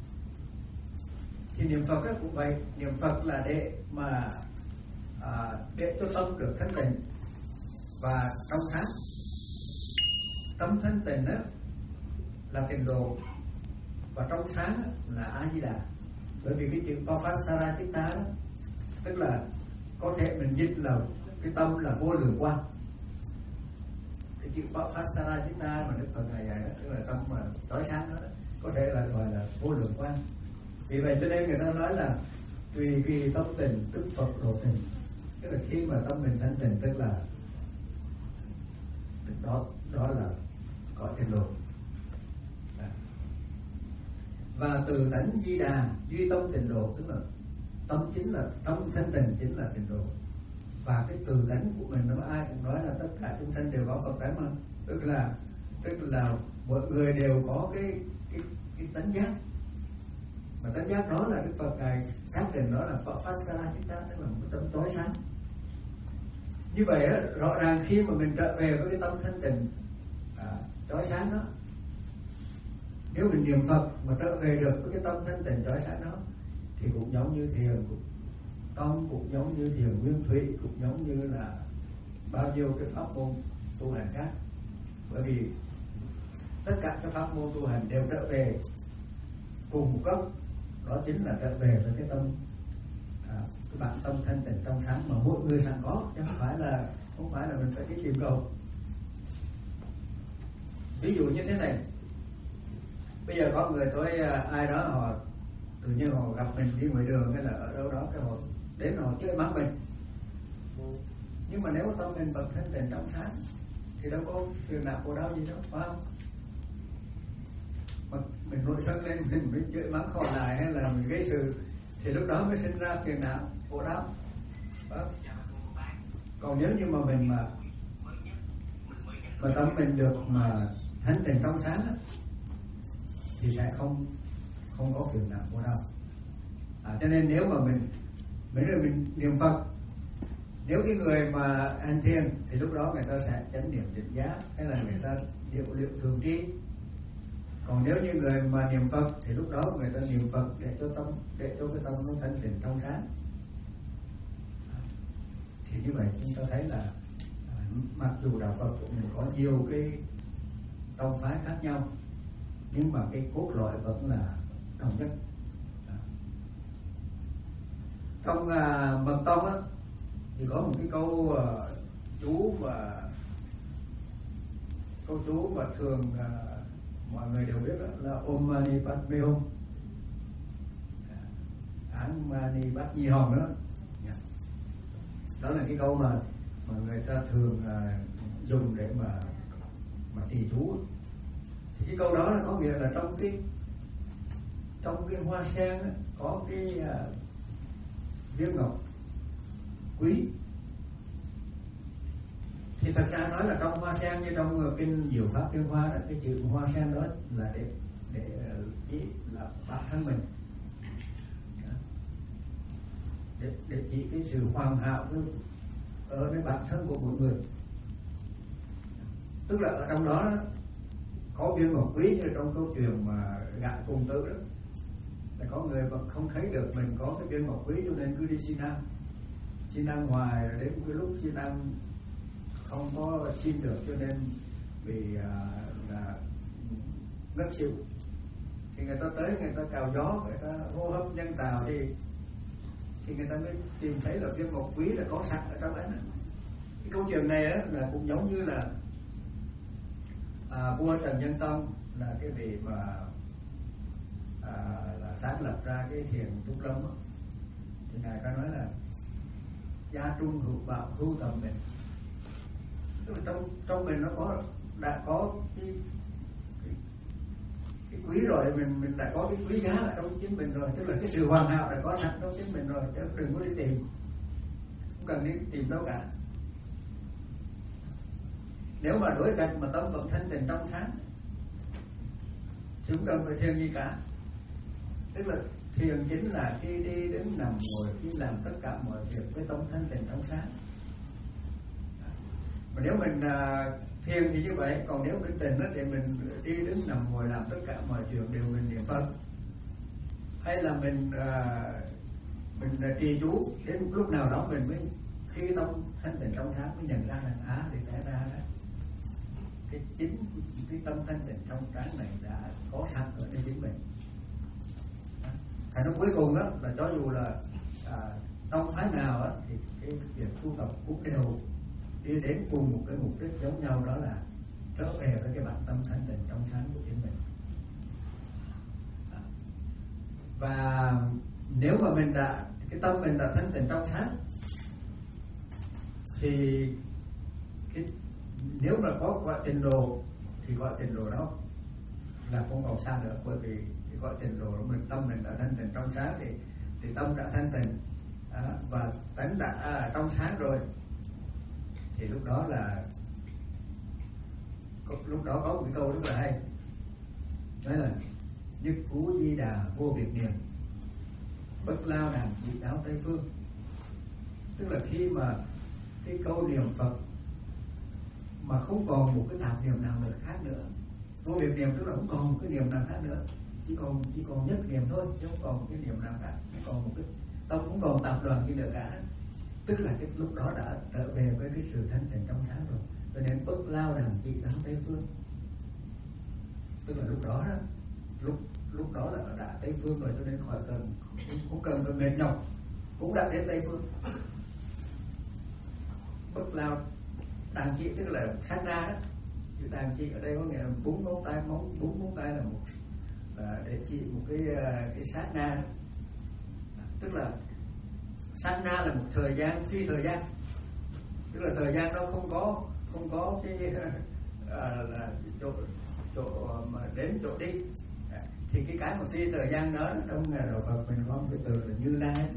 thì niệm Phật cũng vậy. Niệm Phật là để mà à, để cho tâm được thanh tịnh và trong sáng. Tâm thanh tịnh đó là tịnh độ, và trong sáng đó là A Di Đà. Bởi vì cái chữ Papasara Chitta đó, tức là có thể mình dịch là cái tâm là vô lượng quang. Cái chữ Papasara Chitta mà Đức Phật này dạy đó, tức là tâm mà tối sáng đó, có thể là gọi là vô lượng quang. Vì vậy cho nên người ta nói là tùy kỳ tâm tình tức Phật độ tình, tức là khi mà tâm mình thanh tịnh tức là đó đó là cõi tịnh độ. Và từ tánh Di Đà duy tâm tịnh độ, tức là tâm chính là tâm thanh tịnh chính là tịnh độ. Và cái từ tánh của mình nó ai cũng nói là tất cả chúng sanh đều có Phật tánh mà, tức là tức là mọi người đều có cái cái cái tánh giác, mà tánh giác đó là Đức Phật ngài xác định đó là Phật phát Sara Chitta, tức là một tâm tối sáng. Như vậy đó, rõ ràng khi mà mình trở về với cái tâm thanh tịnh à, tối sáng đó, nếu mình niệm Phật mà trở về được với cái tâm thanh tịnh tối sáng đó, thì cũng giống như thiền, cũng tâm cũng giống như thiền nguyên thủy, cũng giống như là bao nhiêu cái pháp môn tu hành khác. Bởi vì tất cả các pháp môn tu hành đều trở về cùng một gốc, đó chính là trở về với cái tâm à, cái bản tâm thanh tịnh trong sáng mà mỗi người sẵn có, chứ không phải là không phải là mình phải đi tìm cầu. Ví dụ như thế này, bây giờ có người tới ai đó họ tự nhiên họ gặp mình đi ngoài đường hay là ở đâu đó, cái họ đến họ chửi mắng mình, nhưng mà nếu tâm mình bật thanh tịnh trong sáng thì đâu có phiền não khổ đau gì đâu, phải không? Mà mình nổi sân lên mình mới chửi mắng họ lại hay là mình gây sự thì lúc đó mới sinh ra phiền não khổ đau. Đó. Còn nếu như mà mình mà mà tâm mình được mà thanh tịnh trong sáng á, thì sẽ không không có phiền não khổ đau. À, cho nên nếu mà mình mình mình niệm Phật, nếu cái người mà hành thiền thì lúc đó người ta sẽ chánh niệm tỉnh giác, hay là người ta điệu liệu thường tri. Còn nếu như người mà niệm Phật thì lúc đó người ta niệm Phật để cho tâm để cho cái tâm nó thanh tịnh trong sáng. Thì như vậy chúng ta thấy là à, mặc dù đạo Phật cũng có nhiều cái tông phái khác nhau, nhưng mà cái cốt lõi vẫn là đồng nhất. Trong à, mật tông á thì có một cái câu uh, chú mà câu chú mà thường uh, mọi người đều biết đó, là Om Mani Padme Hum, Án Mani Bát Nhi Hồng đó. Đó là cái câu mà mà người ta thường uh, dùng để mà mà trì chú. Thì cái câu đó là có nghĩa là trong cái trong cái hoa sen đó, có cái uh, viên ngọc quý. Thì thật ra nói là trong hoa sen như trong kinh Diệu Pháp Liên Hoa đó, cái chữ hoa sen đó là để để chỉ là bản thân mình, để, để chỉ cái sự hoàn hảo ở cái bản thân của mỗi người. Tức là ở trong đó, đó có viên ngọc quý, như trong câu chuyện mà gã cùng tử đó, là có người mà không thấy được mình có cái viên ngọc quý cho nên cứ đi xin ăn xin ăn hoài, đến cái lúc xin ăn không có xin được cho nên vì à, là ngất xỉu, thì người ta tới người ta cào gió, người ta hô hấp nhân tạo thì thì người ta mới tìm thấy là viên ngọc quý là có sẵn ở trong ấy. Cái câu chuyện này á, là cũng giống như là à, vua Trần Nhân Tông là cái vị mà à, là sáng lập ra cái thiền Trúc Lâm á, thì ngài có nói là gia trung hữu bảo hữu tầm mình, tức là trong trong mình nó có đã có cái cái, cái quý rồi, mình mình đã có cái quý giá ở trong chính mình rồi, tức là cái sự hoàn hảo đã có sẵn trong chính mình rồi, chứ đừng có đi tìm, không cần đi tìm đâu cả. Nếu mà đối cảnh mà tâm vẫn thanh tịnh trong sáng thì không cần phải thiền gì cả. Tức là thiền chính là khi đi đứng nằm ngồi, khi làm tất cả mọi việc với tâm thanh tịnh trong sáng. Mà nếu mình uh, thiền thì như vậy, còn nếu mình tịnh đó thì mình đi đứng nằm ngồi làm tất cả mọi chuyện đều mình niệm Phật, hay là mình uh, mình uh, trì chú đến lúc nào đó mình mới khi tâm thanh tịnh trong sáng mới nhận ra là á thì té ra đó cái chính cái tâm thanh tịnh trong sáng này đã có sẵn ở trên chính mình. Thành ra cuối cùng đó là cho dù là à, tông phái nào đó, thì cái việc tu tập cũng đều đi đến cùng một cái mục đích giống nhau, đó là trở về với cái bản tâm thanh tịnh trong sáng của chính mình. Và nếu mà mình đã cái tâm mình đã thanh tịnh trong sáng thì cái, nếu mà có gọi trình độ thì gọi trình độ đó là không còn xa nữa, bởi vì cái gọi trình độ của mình tâm mình đã thanh tịnh trong sáng thì thì tâm đã thanh tịnh à, và tánh đã à, trong sáng rồi thì lúc đó là lúc đó có một cái câu rất là hay, đó là nhất cú di đà vô biệt niệm, bất lao đàn chỉ đáo tây phương. Tức là khi mà cái câu niệm Phật mà không còn một cái tạp niệm nào nữa khác nữa, vô biệt niệm tức là không còn một cái niệm nào khác nữa, chỉ còn chỉ còn nhất niệm thôi, chứ không còn một cái niệm nào khác, không còn một cái tâm không còn tạp đoàn gì nữa cả. Tức là cái lúc đó đã trở về với cái sự thanh tịnh trong sáng rồi, cho nên bất lao đàn chỉ đáo tây phương. Tức là lúc đó đó lúc lúc đó là đã tây phương rồi, cho nên khỏi cần cũng cần phải mệt nhọc, cũng đã đến tây phương. Bất lao đàn chỉ tức là sát na đó, chữ đàn chỉ ở đây có nghĩa là bốn ngón tay, móng bốn ngón tay là một là để chỉ một cái cái sát na đó. Tức là sát na là một thời gian phi thời gian, tức là thời gian đó không có không có cái à, là chỗ chỗ mà đến chỗ đi. Thì cái cái mà phi thời gian đó trong ngày đạo Phật mình có một cái từ là Như Lai.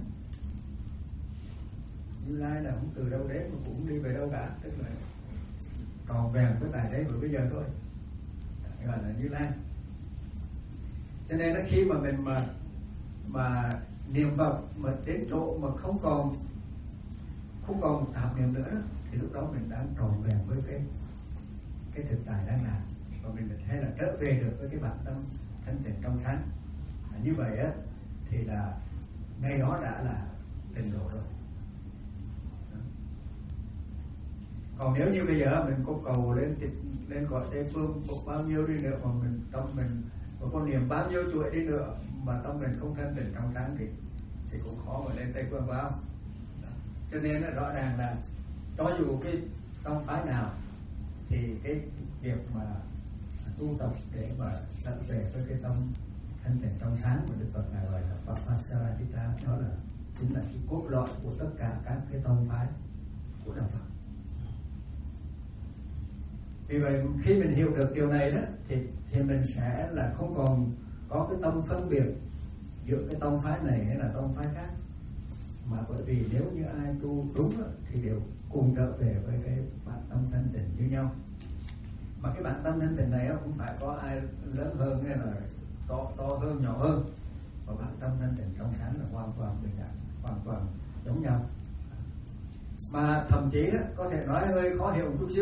Như Lai là không từ đâu đến mà cũng đi về đâu cả, tức là tròn vẹn với tại đấy của bây giờ thôi, gọi là Như Lai. Cho nên là khi mà mình mà mà niệm Phật mà đến chỗ mà không còn không còn tạp niệm nữa đó, thì lúc đó mình đang tròn vẹn với cái cái thực tại đang làm, và mình hay là trở về được với cái bản tâm thanh tịnh trong sáng. À, như vậy á thì là ngay đó đã là trình độ rồi. Đó. Còn nếu như bây giờ mình có cầu lên lên cõi Tây phương một bao nhiêu đi nữa mà mình tâm mình mà con niệm bao nhiêu tuổi đi nữa mà tâm mình không thanh tịnh trong sáng thì thì cũng khó mà lên Tây phương, phải không? Đó. Cho nên là rõ ràng là cho dù cái tông phái nào thì cái việc mà tu tập để mà trở về với cái tâm thanh tịnh trong sáng của Đức Phật ngài gọi là Vipassana, đó là chính là cái cốt lõi của tất cả các cái tông phái của đạo Phật. Vì vậy khi mình hiểu được điều này đó thì thì mình sẽ là không còn có cái tâm phân biệt giữa cái tông phái này hay là tông phái khác, mà bởi vì nếu như ai tu đúng đó, thì đều cùng trở về với cái bản tâm thanh tịnh như nhau. Mà cái bản tâm thanh tịnh này không phải có ai lớn hơn hay là to to hơn nhỏ hơn, và bản tâm thanh tịnh trong sáng là hoàn toàn bình đẳng, hoàn toàn giống nhau. Mà thậm chí đó, có thể nói hơi khó hiểu một chút xíu,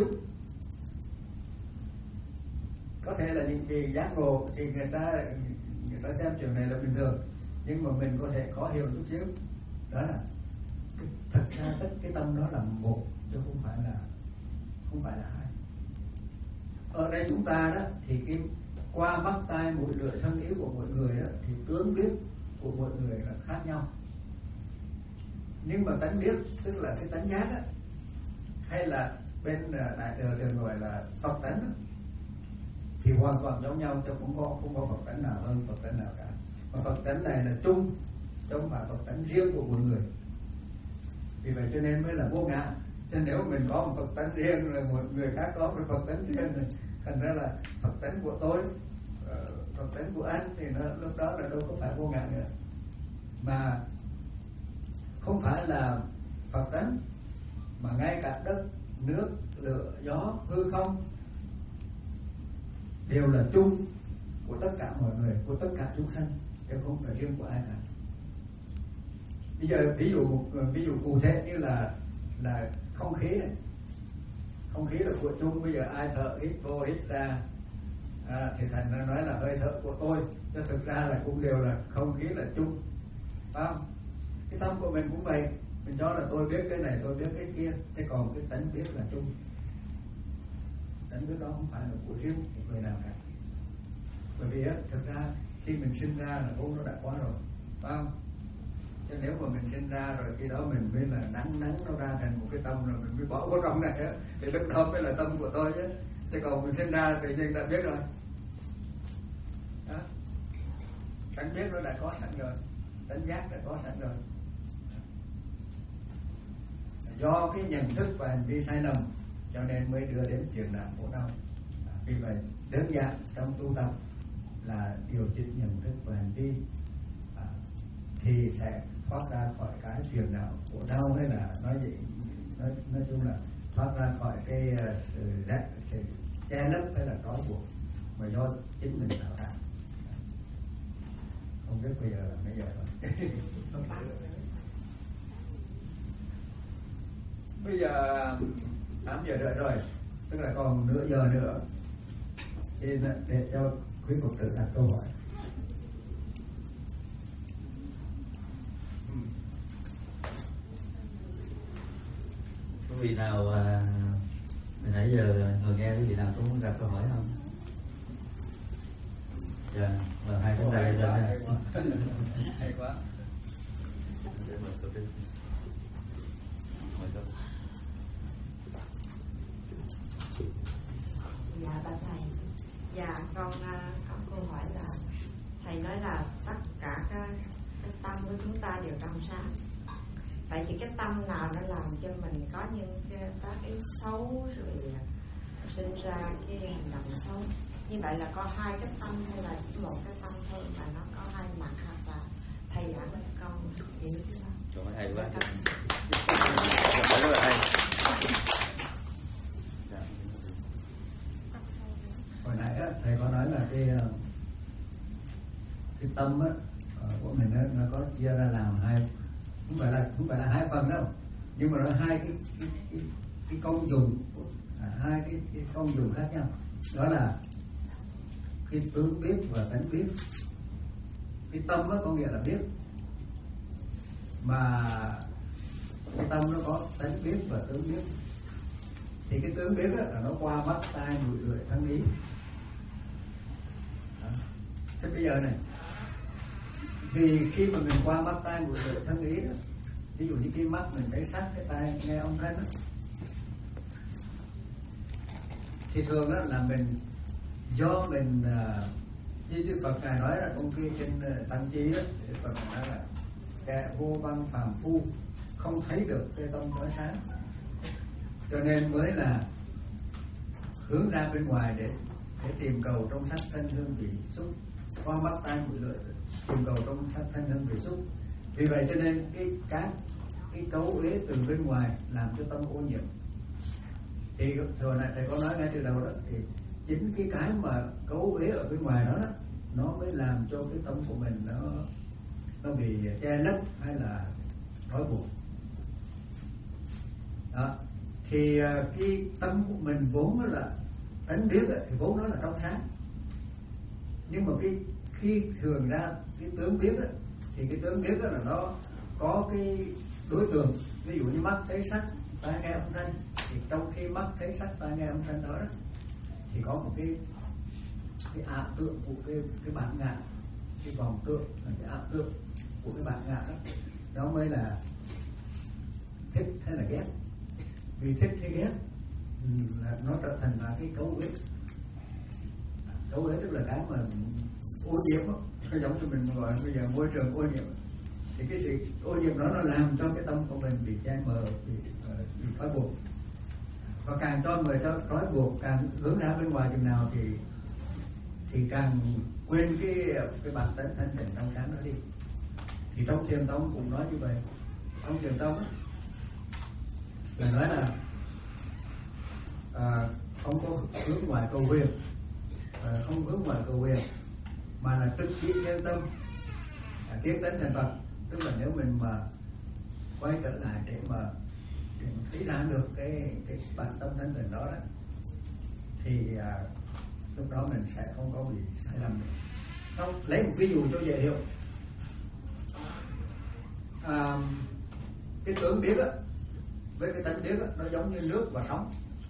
có thể là những vị giác ngộ thì người ta người ta xem chuyện này là bình thường, nhưng mà mình có thể khó hiểu một chút xíu, đó là cái, thật ra tất cái tâm đó là một chứ không phải là không phải là hai. Ở đây chúng ta đó thì cái qua mắt tai mũi lưỡi thân ý của mỗi người đó thì tướng biết của mỗi người là khác nhau, nhưng mà tánh biết tức là cái tánh giác á, hay là bên đại thừa thường gọi là Phật tánh đó, thì hoàn toàn giống nhau, chứ không có không có Phật tánh nào hơn Phật tánh nào cả. Mà Phật tánh này là chung, chứ không phải Phật tánh riêng của mỗi người. Vì vậy cho nên mới là vô ngã. Cho nên nếu mình có một Phật tánh riêng rồi một người khác có một Phật tánh riêng rồi, thành ra là Phật tánh của tôi uh, Phật tánh của anh thì nó lúc đó là đâu có phải vô ngã nữa, mà không phải là Phật tánh mà ngay cả đất, nước, lửa, gió, hư không đều là chung của tất cả mọi người, của tất cả chúng sanh, chứ không phải riêng của ai cả. Bây giờ ví dụ một ví dụ cụ thể như là là không khí này, không khí là của chung. Bây giờ ai thở hít vô hít ra à, thì thành ra nói là hơi thở của tôi, chứ thực ra là cũng đều là không khí là chung, phải không? Cái tâm của mình cũng vậy, mình cho là tôi biết cái này, tôi biết cái kia, thế còn cái tánh biết là chung. Tánh biết đó không phải là của riêng một người nào cả, bởi vì á, thực ra khi mình sinh ra là vốn nó đã quá rồi, phải không? Chứ nếu mà mình sinh ra rồi khi đó mình mới là nắng nắng nó ra thành một cái tâm rồi mình mới bỏ vô trong này á, thì lúc đó mới là tâm của tôi chứ. Thế còn mình sinh ra tự nhiên đã biết rồi đó. Tánh biết nó đã có sẵn rồi, tánh giác đã có sẵn rồi. Do cái nhận thức và hành vi sai lầm cho nên mới đưa đến phiền não khổ đau. Vì vậy đơn giản trong tu tập là điều chỉnh nhận thức và hành vi à, thì sẽ thoát ra khỏi cái phiền não khổ đau, hay là nói gì nói nói chung là thoát ra khỏi cái sự rẽ, sự che lấp hay là trói buộc mà do chính mình tạo ra. Không biết bây giờ là mấy giờ rồi. Bây giờ tám giờ rưỡi rồi, tức là còn nửa giờ nữa. Xin để cho quý Phật tử đặt câu hỏi. Có vị nào à, nãy giờ ngồi nghe, quý vị nào có muốn đặt câu hỏi không? Dạ, và hai cái tay lên. Hay quá. Hay quá. Dạ bà thầy, dạ con có câu hỏi là thầy nói là tất cả cái, cái tâm của chúng ta đều trong sáng. Vậy thì cái tâm nào nó làm cho mình có những cái, có cái xấu rồi sinh ra cái hành động xấu? Như vậy là có hai cái tâm hay là chỉ một cái tâm thôi mà nó có hai mặt hả bà? Thầy giảng với con hiểu chưa? Trời ơi, hay quá. Rất là hay. Hồi nãy á, thầy có nói là cái cái tâm á, của mình á, nó có chia ra làm hai, không phải là không phải là hai phần đâu, nhưng mà nó hai cái cái, cái, cái công dụng, à, hai cái, cái công dụng khác nhau. Đó là cái tướng biết và tánh biết. Cái tâm á có nghĩa là biết, mà cái tâm nó có tánh biết và tướng biết. Thì cái tướng biết á, là nó qua mắt, tai, mũi, lưỡi, thân, ý. Đó. Thế bây giờ này, vì khi mà mình qua mắt, tai, mũi, lưỡi, thân, ý đó, ví dụ như cái mắt mình thấy sắc, cái tai nghe âm thanh đó, thì thường đó là mình do mình như Đức Phật ngài nói là trong cái trên Tăng Chi đó, Phật nói là kẻ vô văn phàm phu không thấy được cái tâm chói sáng, cho nên mới là hướng ra bên ngoài để để tìm cầu trong sắc thân hương vị xúc, qua mắt tai mũi lưỡi tìm cầu trong sắc thân hương vị xúc. Vì vậy cho nên cái các cái cấu uế từ bên ngoài làm cho tâm ô nhiễm. Thì hồi nãy thầy có nói ngay từ đầu đó, thì chính cái cái mà cấu uế ở bên ngoài đó, đó nó mới làm cho cái tâm của mình nó nó bị che lấp hay là trói buộc. Đó. Thì cái tâm của mình vốn là tánh biết thì vốn đó là trong sáng, nhưng mà cái khi thường ra cái tướng biết thì cái tướng biết là nó có cái đối tượng. Ví dụ như mắt thấy sắc, tai nghe âm thanh, thì trong khi mắt thấy sắc, tai nghe âm thanh đó, đó thì có một cái cái ảo tượng của cái cái bản ngã, cái vòng tượng là cái ảo tượng của cái bản ngã đó, nó mới là thích hay là ghét. Vì thích hay ghét là nó trở thành là cái cấu uế. Cấu uế tức là cái mà ô nhiễm đó, giống như mình gọi bây giờ môi trường ô nhiễm, thì cái sự ô nhiễm đó nó làm cho cái tâm của mình bị che mờ, bị bị trói buộc, và càng cho người cho trói buộc, càng hướng ra bên ngoài chừng nào thì thì càng quên cái cái bản tánh thanh tịnh trong sáng đó đi. Thì trong Thiền tông cũng nói như vậy. Trong Thiền tông đó, là nói là à, không có hướng ngoài cầu huyền, à, không hướng ngoài cầu huyền, mà là trực chỉ nhân tâm, à, kiến tánh thành Phật. Tức là nếu mình mà quay trở lại để mà để mà thấy ra được cái cái bản tâm thanh tịnh đó, đó thì à, lúc đó mình sẽ không có bị sai lầm. Không, lấy một ví dụ cho dễ hiểu. À, cái tưởng biết á với cái tánh biết á, nó giống như nước và sóng.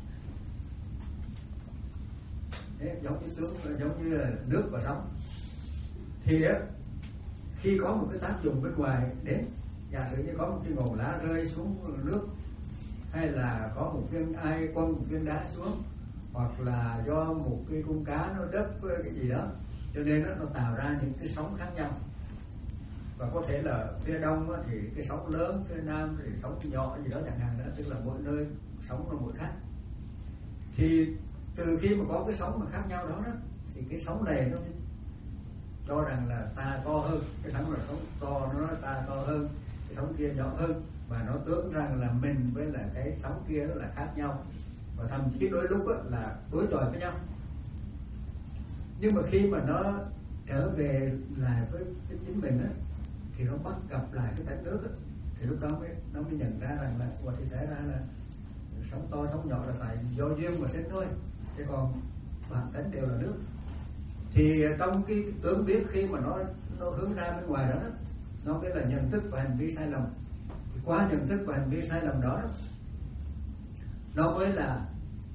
Đấy, giống như tướng, giống như nước và sóng. Thì á, khi có một cái tác dụng bên ngoài đến, giả sử như có một cái ngọn lá rơi xuống nước, hay là có một viên ai quăng một viên đá xuống, hoặc là do một cái con cá nó rớt cái gì đó, cho nên đó, nó tạo ra những cái sóng khác nhau. Và có thể là phía đông á, thì cái sóng lớn, phía nam thì sóng nhỏ gì đó chẳng hạn đó, tức là mỗi nơi sóng là mỗi khác. Thì từ khi mà có cái sóng mà khác nhau đó, đó thì cái sóng này nó cho rằng là ta to hơn, cái sóng là sóng to, nó nói ta to hơn, cái sóng kia nhỏ hơn, và nó tưởng rằng là mình với là cái sóng kia nó là khác nhau, và thậm chí đôi lúc á, là đối chọi với nhau. Nhưng mà khi mà nó trở về lại với chính mình á, thì nó bắt gặp lại cái tánh nước á, thì lúc đó mới nó mới nhận ra rằng là quả thì thế ra là sóng to sóng nhỏ là tại do duyên mà sinh thôi, chứ còn bản tánh đều là nước. Thì trong cái tướng biết khi mà nó nó hướng ra bên ngoài đó, đó nó mới là nhận thức và hành vi sai lầm. Thì qua nhận thức và hành vi sai lầm đó, đó nó mới là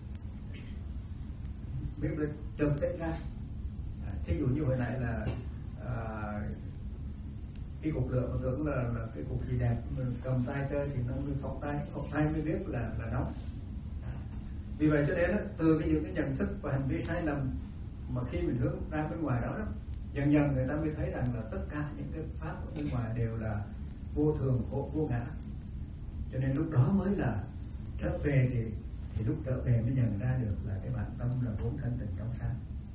biết được trực tết ra. À, thí dụ như hồi nãy là à, cái cục lửa mà tưởng là, là cái cục gì đẹp, mình cầm tay chơi thì nó mới phóng tay, phóng tay mới biết là là nóng. À, vì vậy cho nên đó, từ cái những cái nhận thức và hành vi sai lầm mà khi mình hướng ra bên ngoài đó, đó dần dần người ta mới thấy rằng là tất cả những cái pháp ở bên ngoài đều là vô thường, vô, vô ngã. Cho nên lúc đó mới là trở về thì thì lúc trở về mới nhận ra được là cái bản tâm là vốn thanh tịnh trong sáng.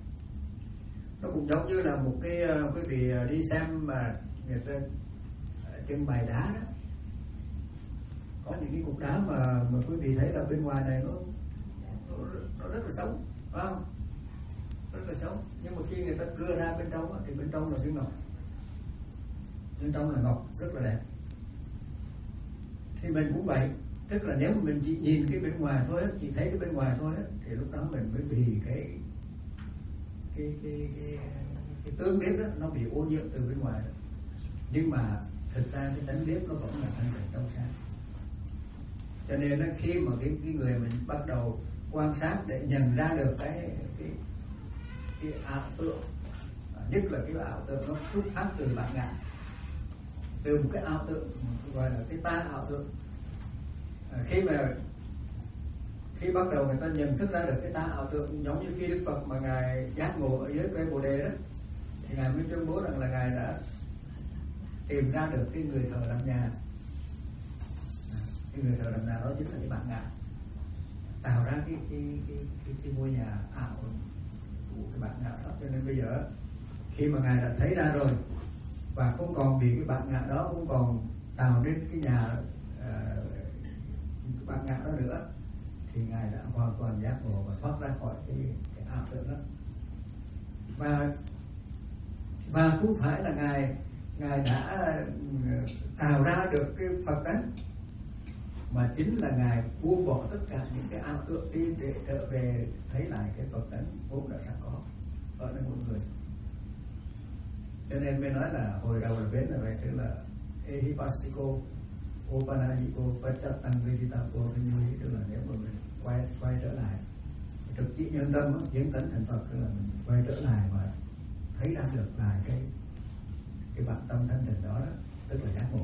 Nó cũng giống như là một cái uh, quý vị đi xem mà người ta trưng bày đá đó, có những cái cục đá mà mà quý vị thấy là bên ngoài này nó nó, nó rất là sống, phải không? Rất là sống. Nhưng mà khi người ta cưa ra bên trong đó, thì bên trong là viên ngọc, bên trong là ngọc rất là đẹp. Thì mình cũng vậy, tức là nếu mà mình chỉ nhìn cái bên ngoài thôi, chỉ thấy cái bên ngoài thôi, thì lúc đó mình mới bị cái cái cái cái, cái tướng biết đó nó bị ô nhiễm từ bên ngoài. Nhưng mà thực ra cái tánh biết nó vẫn là thanh tịnh trong sáng. Cho nên đó, khi mà cái, cái người mình bắt đầu quan sát để nhận ra được cái cái cái ảo tượng, nhất là cái ảo tượng nó xuất phát từ bản ngã, từ một cái ảo tượng gọi là cái ta ảo tượng. À, khi mà khi bắt đầu người ta nhận thức ra được cái ta ảo tượng, giống như khi Đức Phật mà ngài giác ngộ ở dưới cây Bồ Đề đó, thì ngài mới tuyên bố rằng là ngài đã tìm ra được cái người thờ làm nhà. À, cái người thờ làm nhà đó chính là cái bản ngã, tạo ra cái cái cái cái, cái ngôi nhà ảo của cái bản ngã đó. Cho nên bây giờ khi mà ngài đã thấy ra rồi và không còn bị cái bản ngã đó, không còn tạo nên cái nhà uh, cái bản ngã đó nữa, thì ngài đã hoàn toàn giác ngộ và thoát ra khỏi cái, cái ảo tưởng đó. Và và cũng phải là ngài ngài đã tạo ra được cái Phật tánh, mà chính là ngài buông bỏ tất cả những cái ảo tưởng đi để trở về thấy lại cái Phật tánh vốn đã sẵn có ở nơi mỗi người. Cho nên mới nói là hồi đầu là bến là vậy, tức là Ehipassiko Opanayiko Pachattanveditapo Vinyuhi, tức là nếu mà mình quay quay trở lại thực chỉ nhân tâm kiến tánh thành Phật, tức là mình quay trở lại và thấy ra được lại cái cái bản tâm thanh tịnh đó, đó, tức là giác ngộ.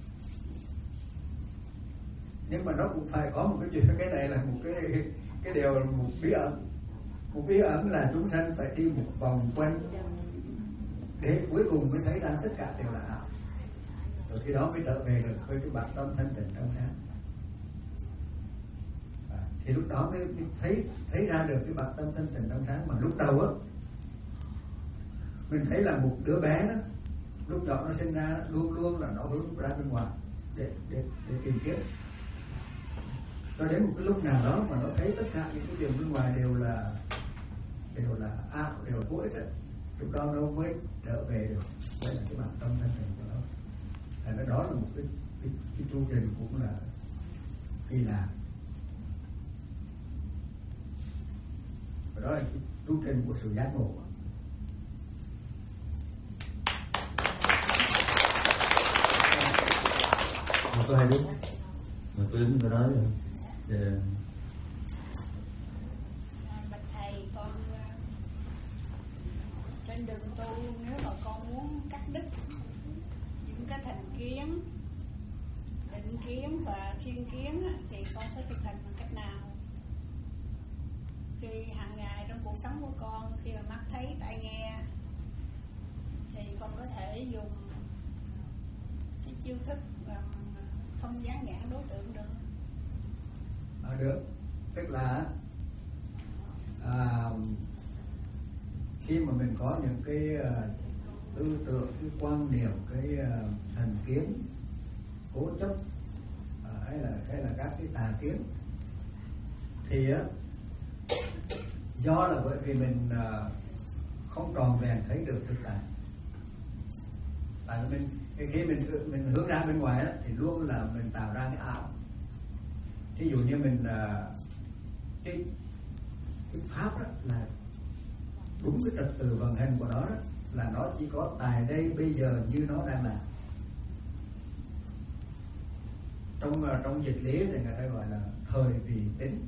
Nhưng mà nó cũng phải có một cái chuyện, cái này là một cái cái điều, một bí ẩn. Một bí ẩn là chúng sanh phải đi một vòng quanh để cuối cùng mới thấy ra tất cả đều là ảo, rồi khi đó mới trở về được với cái bản tâm thanh tịnh trong sáng. À, thì lúc đó mới thấy thấy ra được cái bản tâm thanh tịnh trong sáng. Mà lúc đầu á mình thấy là một đứa bé đó, lúc nhỏ nó sinh ra luôn luôn là nó hướng ra bên ngoài để để để tìm kiếm, cho đến một cái lúc nào đó mà nó thấy tất cả những cái điều bên ngoài đều là đều là ảo, đều là vô ích đấy, lúc đó nó mới trở về được. Đây là cái bản tâm thanh tịnh của nó. Thành ra đó là một cái cái, cái chu trình cũng là kỳ lạ. Và đó là cái chu trình của sự giác ngộ. Mà có hai đứa mà tôi đứng tôi nói rồi. Yeah. Bạch thầy, con trên đường tu, nếu mà con muốn cắt đứt những cái thành kiến, định kiến và thiên kiến thì con phải thực hành bằng cách nào? Khi hàng ngày trong cuộc sống của con, khi mà mắt thấy tai nghe thì con có thể dùng cái chiêu thức không dán nhãn đối tượng được. À, được, tức là à, khi mà mình có những cái uh, tư tưởng, cái quan niệm, cái uh, thành kiến cố chấp uh, hay là hay là các cái tà kiến thì uh, do là bởi vì mình uh, không tròn vẹn thấy được thực tại. Tại vì mình khi mình mình hướng ra bên ngoài đó, thì luôn là mình tạo ra cái ảo. Ví dụ như mình uh, cái cái pháp đó là đúng cái trật tự vận hành của nó đó, là nó chỉ có tại đây bây giờ như nó đang là. Trong uh, trong dịch lý thì người ta gọi là thời vị tính,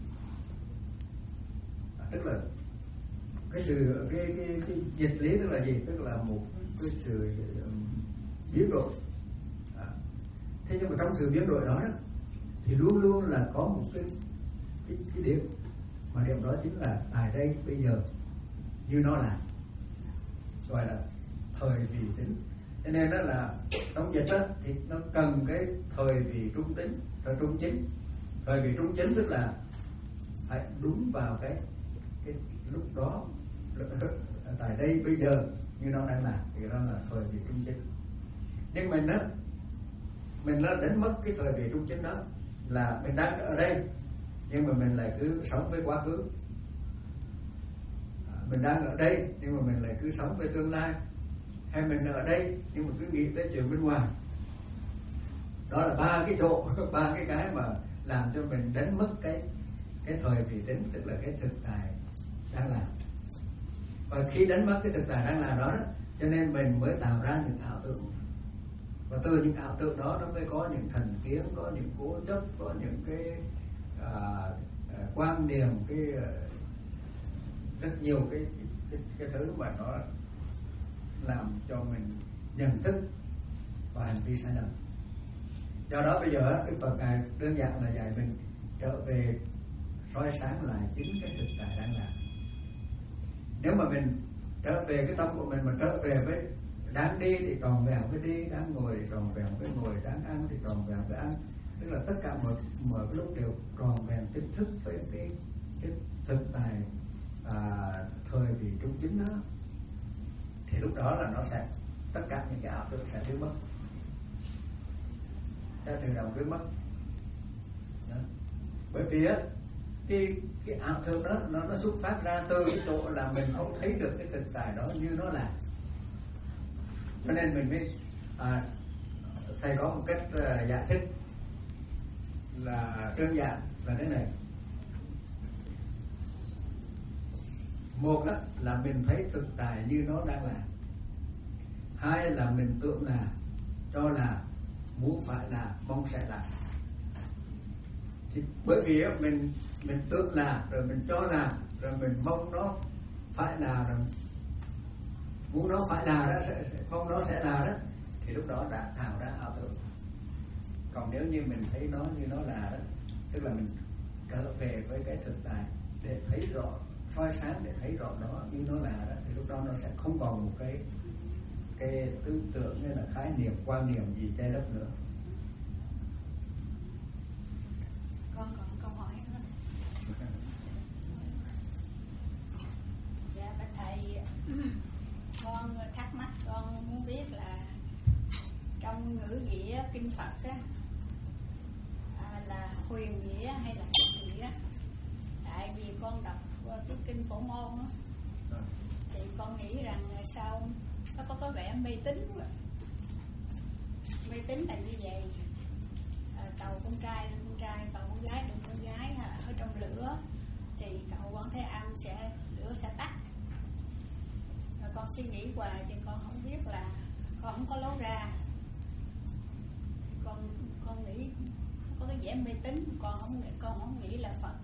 à, tức là cái sự cái cái, cái dịch lý tức là gì? Tức là một cái sự um, biến đổi. À, thế nhưng mà trong sự biến đổi đó, đó thì luôn luôn là có một cái cái, cái điểm, mà điểm đó chính là tại đây bây giờ như nó là, gọi là thời vị tính. Cho nên đó là trong dịch đó thì nó cần cái thời vị trung tính, thời trung chính. Thời vị trung chính tức là phải đúng vào cái cái lúc đó, tại đây bây giờ như nó đang là, thì đó là thời vị trung chính. Nhưng mình đó, mình đã đánh mất cái thời vị trung chính đó, là mình đang ở đây nhưng mà mình lại cứ sống với quá khứ. À, mình đang ở đây nhưng mà mình lại cứ sống với tương lai, hay mình ở đây nhưng mà cứ nghĩ tới chuyện bên ngoài. Đó là ba cái chỗ, ba cái cái mà làm cho mình đánh mất cái cái thời vị tính, tức là cái thực tại đang làm. Và khi đánh mất cái thực tại đang làm đó, đó cho nên mình mới tạo ra những ảo tưởng. Và từ những ảo tưởng đó nó mới có những thành kiến, có những cố chấp, có những cái à, à, quan niệm, cái à, rất nhiều cái, cái cái thứ mà nó làm cho mình nhận thức và hành vi sai lầm. Do đó bây giờ Đức Phật ngài đơn giản là dạy mình trở về soi sáng lại chính cái thực tại đang làm. Nếu mà mình trở về cái tâm của mình, mà trở về với đáng đi thì tròn vẹn với đi, đáng ngồi thì tròn vẹn với ngồi, đáng ăn thì tròn vẹn với ăn, tức là tất cả mọi mọi lúc đều tròn vẹn chính thức với cái cái thực tại à, thời vị trung chính đó, thì lúc đó là nó sẽ tất cả những cái ảo tưởng sẽ biến mất, sẽ tự động biến mất. Đó. Bởi vì á cái cái ảo tưởng đó nó nó xuất phát ra từ cái chỗ là mình không thấy được cái thực tại đó như nó là. Cho nên mình mới à, thầy có một cách uh, giải thích là đơn giản là thế này. Một đó, là mình thấy thực tại như nó đang là. Hai là mình tưởng là, cho là, muốn phải là, mong sẽ là. Thì bởi vì mình mình tưởng là, rồi mình cho là, rồi mình mong nó phải là, rồi muốn nó phải là đó, sẽ, mong nó sẽ là đó, thì lúc đó đã tạo ra ảo tưởng. Còn nếu như mình thấy nó như nó là đó, tức là mình trở về với cái thực tại để thấy rõ, soi sáng để thấy rõ nó như nó là đó, thì lúc đó nó sẽ không còn một cái cái tư tưởng hay là khái niệm, quan niệm gì che lấp nữa. Con còn câu hỏi nữa. Dạ bạch thầy, con kinh Phật á, à, là huyền nghĩa hay là trực nghĩa. Tại vì con đọc cái kinh Phổ Môn á, thì con nghĩ rằng sao nó có có vẻ mê tín quá. Mê tín là như vậy, à, cầu con trai lên con trai, cầu con gái lên con gái, à, ở trong lửa thì cầu Quan Thế Âm sẽ lửa sẽ tắt. Rồi con suy nghĩ hoài thì con không biết là con không có lối ra. Thì con con nghĩ có cái vẻ mê tín, con không nghĩ, con không nghĩ là Phật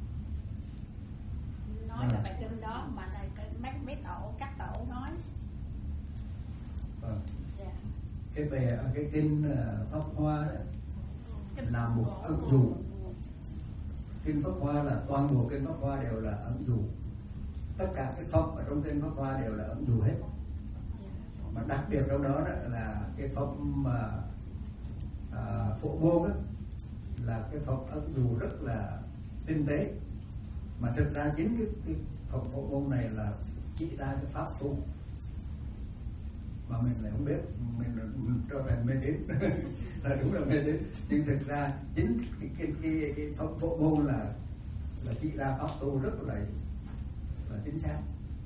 nói là bài kinh đó, mà là mấy mấy tổ các tổ nói. Vâng. Yeah. Cái bề cái kinh uh, Pháp Hoa đó là một ẩn dụ. Kinh Pháp Hoa là toàn bộ kinh Pháp Hoa đều là ẩn dụ. Tất cả cái pháp ở trong kinh Pháp Hoa đều là ẩn dụ hết. Mà đặc biệt trong đó, đó là cái pháp mà uh, Phổ Môn là cái pháp ẩn dụ rất là tinh tế. Mà thực ra chính cái, cái Phật Phổ Môn này là chỉ ra cái pháp tu mà mình lại không biết, mình, mình cho thành mê tín. Là đúng là mê tín, nhưng thực ra chính cái cái cái, cái Phật Phổ Môn là là chỉ ra pháp tu rất là là chính xác.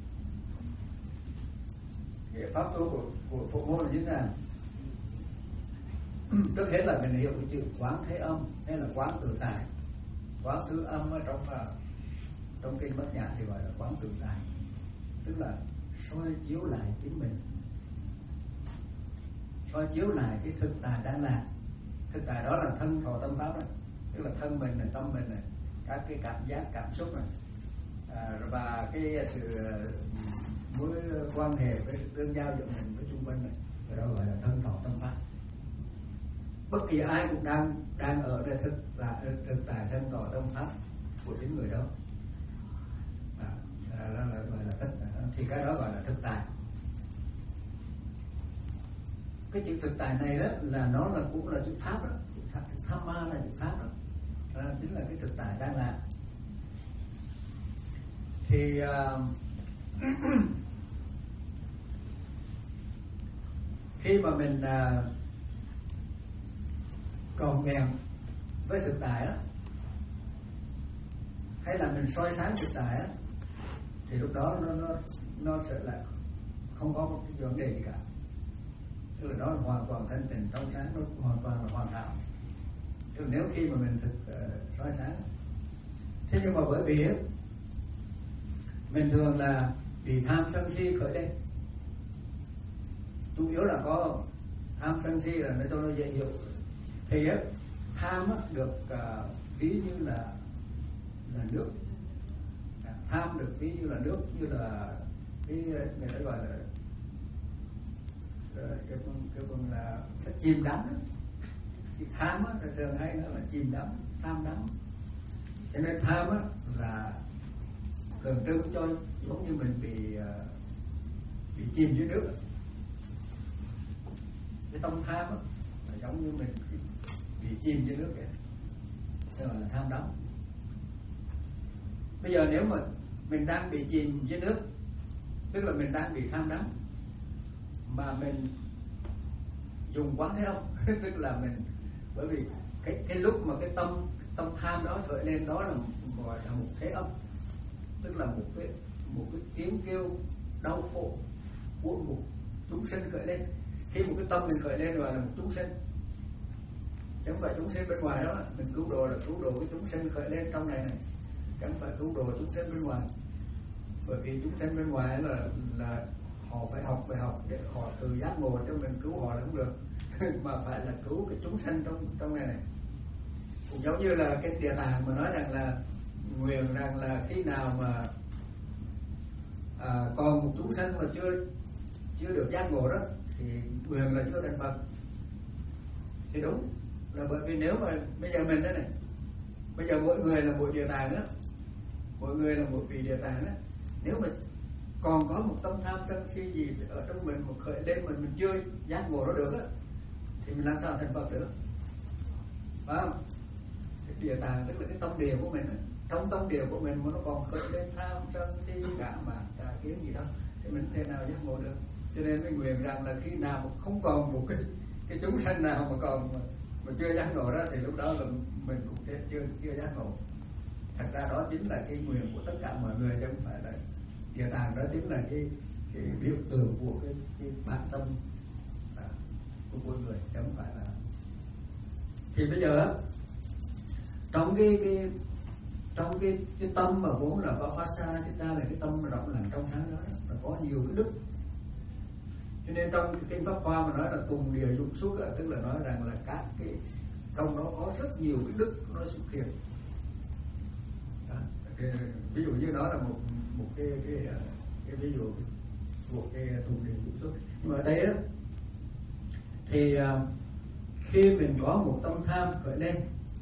Cái pháp tu của, của Phổ Môn là như thế nào? Trước hết là mình hiểu cái chữ quán thế âm hay là quán tự tại. Quán thứ âm ở trong trong kinh Bát Nhã thì gọi là quán tự tại, tức là soi chiếu lại chính mình, soi chiếu lại cái thực tại đang là. Thực tại đó là thân thọ tâm pháp đó, tức là thân mình này, tâm mình này, các cái cảm giác cảm xúc này, à, và cái sự mối quan hệ với tương giao giữa mình với chung quanh này, cái đó gọi là thân thọ tâm pháp. Bất kỳ ai cũng đang đang ở đây thực tại thực tại thân thọ tâm pháp của chính người đó. Đó là gọi là thực, thì cái đó gọi là thực tại. Cái chữ thực tại này đó là nó là cũng là chữ pháp đó, tham ma là chữ pháp đó, đó chính là cái thực tại đang là. Thì uh, khi mà mình uh, còn nghèo với thực tại đó, hay là mình soi sáng thực tại đó, thì lúc đó nó nó nó sẽ là không có một cái vấn đề gì cả, tức là nó là hoàn toàn thanh tịnh trong sáng, nó hoàn toàn là hoàn hảo. Tức là nếu khi mà mình thực uh, soi sáng, thế nhưng mà bởi vì ấy, mình thường là bị tham sân si khởi lên, chủ yếu là có tham sân si là nó cho nó dễ hiểu. Thì ấy, tham ấy, được uh, ví như là là nước, tham được ví như là nước, như là cái người ta gọi là cái con cái con là cái chìm đắm đó. Cái tham á thường hay nó là chìm đắm, tham đắm. Cho nên tham á là tượng trưng cho giống như mình bị bị chìm dưới nước. Cái tâm tham á là giống như mình bị chìm dưới nước vậy, đó là tham đắm. Bây giờ nếu mà mình đang bị chìm dưới nước, tức là mình đang bị tham đắm, mà mình dùng quán thế âm, tức là mình, bởi vì cái cái lúc mà cái tâm tâm tham đó khởi lên đó là gọi là một thế âm, tức là một cái một cái tiếng kêu đau khổ của một chúng sinh khởi lên. Khi một cái tâm mình khởi lên gọi là một chúng sinh, chứ không phải chúng sinh bên ngoài đó. Mình cứu độ là cứu độ cái chúng sinh khởi lên trong này này, chẳng phải cứu độ chúng sinh bên ngoài. Bởi vì chúng sinh bên ngoài là là họ phải học bài học để họ tự giác ngộ, cho mình cứu họ là không được. Mà phải là cứu cái chúng sinh trong trong này này. Cũng giống như là cái Địa Tạng mà nói rằng là nguyện rằng là khi nào mà à, còn một chúng sinh mà chưa chưa được giác ngộ đó thì nguyện là chưa thành Phật. Thì đúng là bởi vì nếu mà bây giờ mình đó này, bây giờ mỗi người là một Địa Tạng đó, mỗi người là một vị Địa Tạng đó, nếu mà còn có một tâm tham sân si gì ở trong mình một khởi lên mình mình chưa giác ngộ nó được á, thì mình làm sao thành Phật được, phải không? Cái Địa Tạng tức là cái tâm địa của mình đó. Trong tâm địa của mình mà nó còn khởi lên tham sân si cả mà cả kiến gì đâu thì mình không thể nào giác ngộ được. Cho nên mình nguyện rằng là khi nào mà không còn một cái cái chúng sanh nào mà còn mà, mà chưa giác ngộ đó thì lúc đó là mình cũng chưa chưa giác ngộ. Thật ra đó chính là cái nguyện của tất cả mọi người chứ không phải là địa tạng. Đó chính là cái cái biểu tượng của cái cái bản tâm à, của mỗi người chứ không phải là. Thì bây giờ trong cái cái trong cái cái tâm mà vốn là có phát xa chúng ta là cái tâm rộng lặng trong sáng đó là có nhiều cái đức. Cho nên trong cái kinh Pháp Hoa mà nói là tùng địa dụng xúc, tức là nói rằng là các cái trong đó có rất nhiều cái đức nó xuất hiện. Đó. Cái, ví dụ như đó là một một cái cái, cái, cái ví dụ của cái tùng địa dụng xúc. Nhưng mà ở đây đó, thì khi mình có một tâm tham khởi lên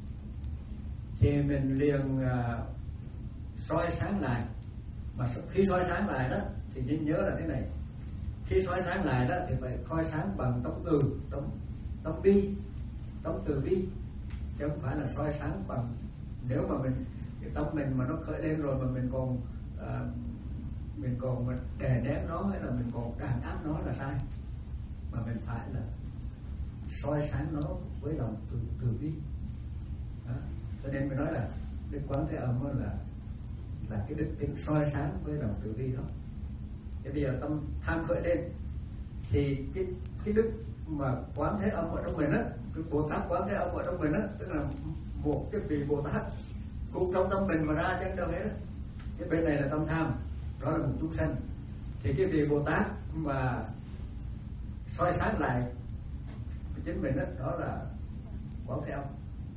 thì mình liền uh, soi sáng lại. Mà khi soi sáng lại đó thì nên nhớ là thế này, khi soi sáng lại đó thì phải soi sáng bằng tâm từ, tâm tâm bi, tâm từ bi, chứ không phải là soi sáng bằng, nếu mà mình cái tâm mình mà nó khởi lên rồi mà mình còn uh, mình còn mà đè nén nó hay là mình còn đàn áp nó là sai. Mà mình phải là soi sáng nó với lòng từ từ bi. Đó. Cho nên mình nói là Đức Quán Thế Âm là là cái đức tính soi sáng với lòng từ bi đó. Thế bây giờ tâm tham khởi lên thì cái cái đức mà Quán Thế Âm ở trong mình á, cái Bồ Tát Quán Thế Âm ở trong mình á, tức là một cái vị Bồ Tát cũng trong tâm mình mà ra chứ đâu hết á. Cái bên này là tâm tham, đó là một chúng sanh. Thì cái vị Bồ Tát mà soi sáng lại chính mình đó, đó là Quán Thế Âm.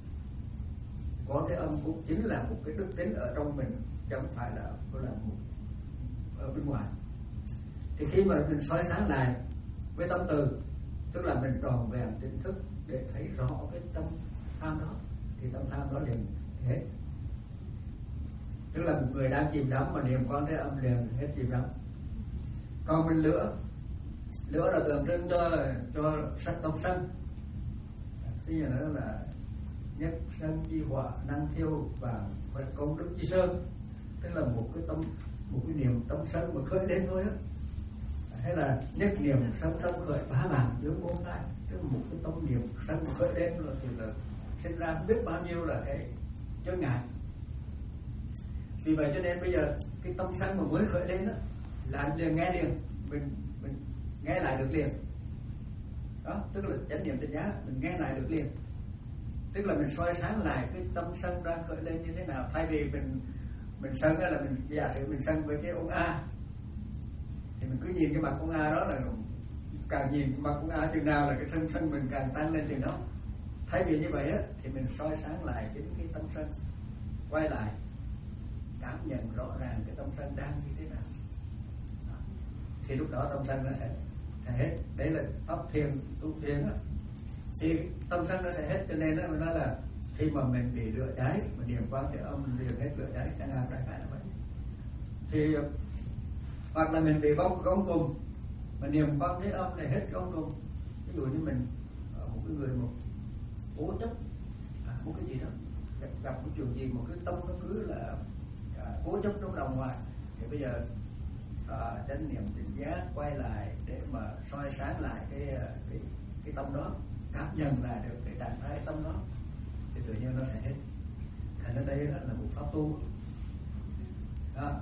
Quán Thế Âm cũng chính là một cái đức tính ở trong mình chứ không phải là là một ở bên ngoài. Thì khi mà mình soi sáng lại với tâm từ, tức là mình tròn vẹn tỉnh thức để thấy rõ cái tâm tham đó, thì tâm tham đó liền hết. Tức là một người đang chìm đắm mà niệm Quán Thế Âm liền hết chìm đắm. Còn mình lửa, lửa là tượng trưng cho cho sắc tâm sân. Bây giờ nữa là nhất sân chi hỏa năng thiêu và vật công đức chi sơn, tức là một cái tâm, một cái niệm tâm sân mà khởi lên thôi á. Hay là nhất niệm sân tâm khởi phá bản dưới bốn cái, tức là một cái tâm niệm sân khởi lên rồi thì là sinh ra không biết bao nhiêu là cái chướng ngại. Vì vậy cho nên bây giờ cái tâm sân mà mới khởi lên đó là liền nghe liền, mình mình nghe lại được liền. Đó, tức là chánh niệm tỉnh giác mình nghe lại được liền. Tức là mình soi sáng lại cái tâm sân đang khởi lên như thế nào. Thay vì mình mình sân là mình giả sử mình sân với cái ông A, thì mình cứ nhìn cái mặt ông A đó là càng nhìn mặt ông A chừng nào là cái sân sân mình càng tăng lên chừng đó. Thay vì như vậy á thì mình soi sáng lại chính cái tâm sân, quay lại cảm nhận rõ ràng cái tâm sân đang như thế nào. Đó. Thì lúc đó tâm sân nó sẽ, sẽ hết. Đấy là pháp thiền, tu thiền á. Thì tâm sân nó sẽ hết. Cho nên đó mình nói là khi mà mình bị lửa cháy, mình niệm Quán Thế Âm liền hết lửa cháy, chẳng hạn đại khái là vậy. Thì hoặc là mình bị bóng gông cùng, mà niệm Quán Thế Âm này hết gông cùng. Ví dụ như mình một cái người một cố chấp à, một cái gì đó, gặp, gặp một chuyện gì, một cái tâm nó cứ là à, cố chấp trong đầu ngoài, thì bây giờ à, chánh niệm tỉnh giác quay lại để mà soi sáng lại cái cái cái tâm đó, cảm nhận lại được cái trạng thái tâm đó, thì tự nhiên nó sẽ hết. Thành ra đây là một pháp tu đó.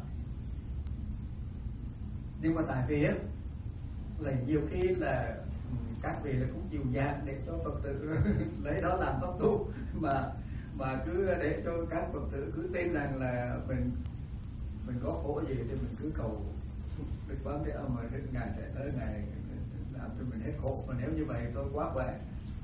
Nhưng mà tại vì là nhiều khi là các vị là cũng chịu dạng để cho Phật tử lấy đó làm pháp tu, mà mà cứ để cho các Phật tử cứ tin rằng là mình mình có khổ gì thì mình cứ cầu Đức Quán Thế Âm mà Ngài sẽ tới Ngài làm cho mình hết khổ. Mà nếu như vậy tôi quá khỏe.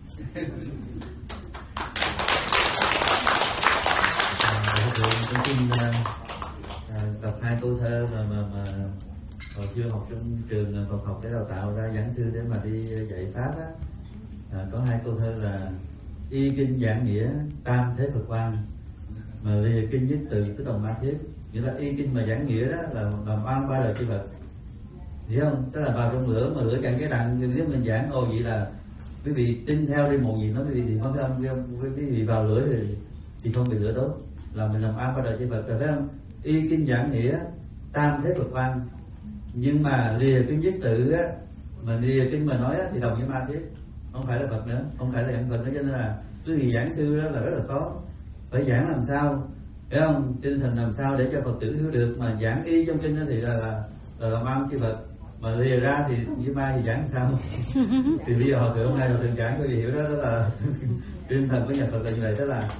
Tôi xin đọc hai câu thơ mà mà mà hồi xưa học trong trường Phật học để đào tạo ra giảng sư để mà đi dạy pháp á. À, có hai câu thơ là y kinh giảng nghĩa tam thế Phật quan, mà lìa kinh nhất từ tức đồng ma thiết. Nghĩa là y kinh mà giảng nghĩa đó là làm oan ba đời chư Phật, hiểu không? Tức là vào trong lửa mà lửa chẳng cái đặng, nếu mình giảng ô vậy là quý vị tin theo đi một gì nó quý vị thì không thấy không, quý vị vào lửa thì thì không bị lửa đốt, là mình làm oan ba đời chư Phật rồi, phải không? Y kinh giảng nghĩa tam thế Phật quan, nhưng mà lìa kinh nhất tự á, mà lìa kinh mà nói á, thì đồng với ma thiết. không phải là Phật nữa, không phải là giảng Phật nữa. Cho nên là quý vị giảng sư đó là rất là khó, phải giảng làm sao, phải không, tinh thần làm sao để cho Phật tử hiểu được. Mà giảng y trong kinh đó thì là là là làm ăn chứ Phật, mà lìa ra thì như mai thì giảng làm sao. Thì bây giờ họ thượng hôm nay họ thượng giảng quý vị hiểu đó, đó là tinh thần của nhà Phật là như vậy. Đó là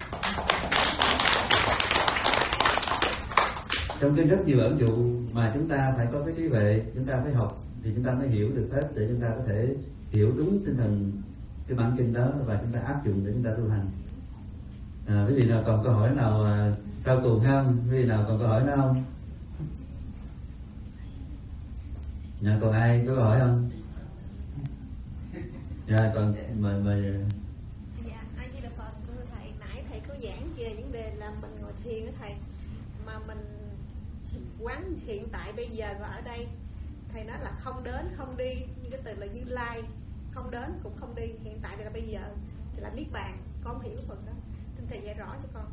trong kinh rất nhiều ẩn dụ mà chúng ta phải có cái trí huệ, chúng ta phải học thì chúng ta mới hiểu được hết, để chúng ta có thể hiểu đúng tinh thần cái bản kinh đó và chúng ta áp dụng để chúng ta tu hành. À, quý vị nào còn câu hỏi nào à, sau cùng không? Quý vị nào còn câu hỏi nữa không? Nhà còn ai có câu hỏi không? Dạ còn mời mời. Dạ, A Di Đà Phật. Thầy nãy thầy có giảng về vấn đề là mình ngồi thiền á thầy, mà mình quán hiện tại bây giờ và ở đây, thầy nói là không đến không đi, như cái từ là Như Lai, không đến cũng không đi, hiện tại là bây giờ thì là niết bàn. Con hiểu Phật đó, xin thầy dạy rõ cho con.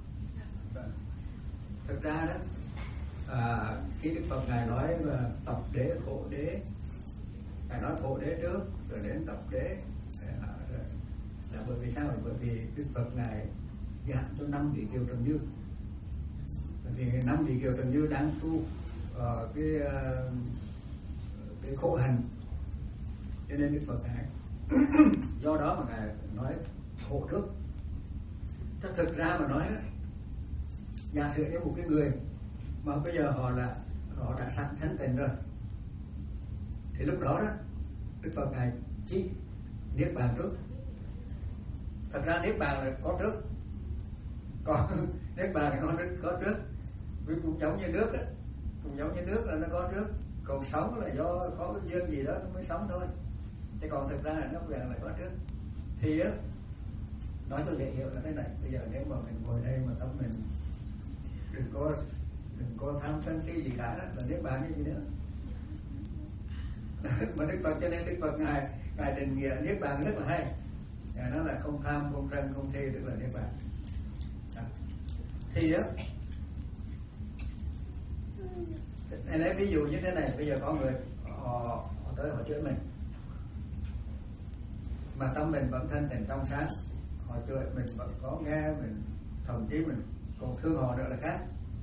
Thực ra đó, à, khi Đức Phật ngài nói là tập đế khổ đế, ngài nói khổ đế trước rồi đến tập đế, à, là bởi vì sao? Bởi vì Đức Phật ngài giảng cho năm vị kiều trần dương. Bởi vì năm vị kiều trần dương đang tu uh, cái uh, cái khổ hành, cho nên Đức Phật ngài do đó mà ngài nói khổ trước. Thật thực ra mà nói đó, giả sử như một cái người mà bây giờ họ là họ đã sẵn thánh tình rồi, thì lúc đó đó Đức Phật ngài chỉ niết bàn trước. Thật ra niết bàn là có trước, còn niết bàn là có, có trước, vì cũng giống như nước đó, cũng giống như nước là nó có trước, còn sống là do có cái duyên gì đó nó mới sống thôi, chứ còn thực ra là nó vàng là có trước. Thì á, nói cho dễ hiểu là thế này, bây giờ nếu mà mình ngồi đây mà tâm mình đừng có đừng có tham sân si gì cả, là niết bàn như gì nữa. Mà Đức Phật, cho nên Đức Phật ngài ngài định nghĩa niết bàn rất là hay, ngài nói là không tham không sân không si, tức là niết bàn. Thì á, này lấy ví dụ như thế này, bây giờ có người họ, họ tới họ chửi mình mà tâm mình vẫn thanh tịnh trong sáng, họ chửi mình vẫn có nghe, mình thậm chí mình còn thương họ nữa là khác,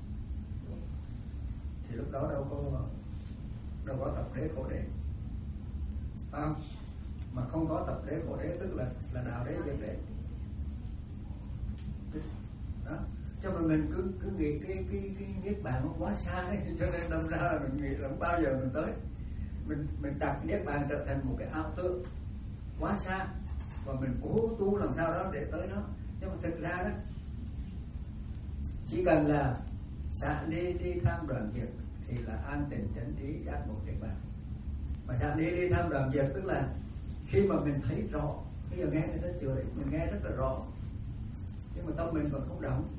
thì lúc đó đâu có đâu có tập đế khổ đế, phải không? Mà không có tập đế khổ đế tức là là đạo đế dân đế đó. Cho nên mình cứ cứ nghĩ cái cái cái niết bàn nó quá xa ấy, cho nên đâm ra là mình nghĩ là không bao giờ mình tới, mình mình đặt niết bàn trở thành một cái ảo tưởng quá xa, và mình cố tu làm sao đó để tới nó. Nhưng mà thực ra đó, chỉ cần là xả ly đi tham đoạn diệt thì là an tịnh chánh trí giác ngộ niết bàn. Mà xả ly đi tham đoạn diệt tức là khi mà mình thấy rõ, bây giờ nghe người ta chửi mình nghe rất là rõ, nhưng mà tâm mình vẫn không động.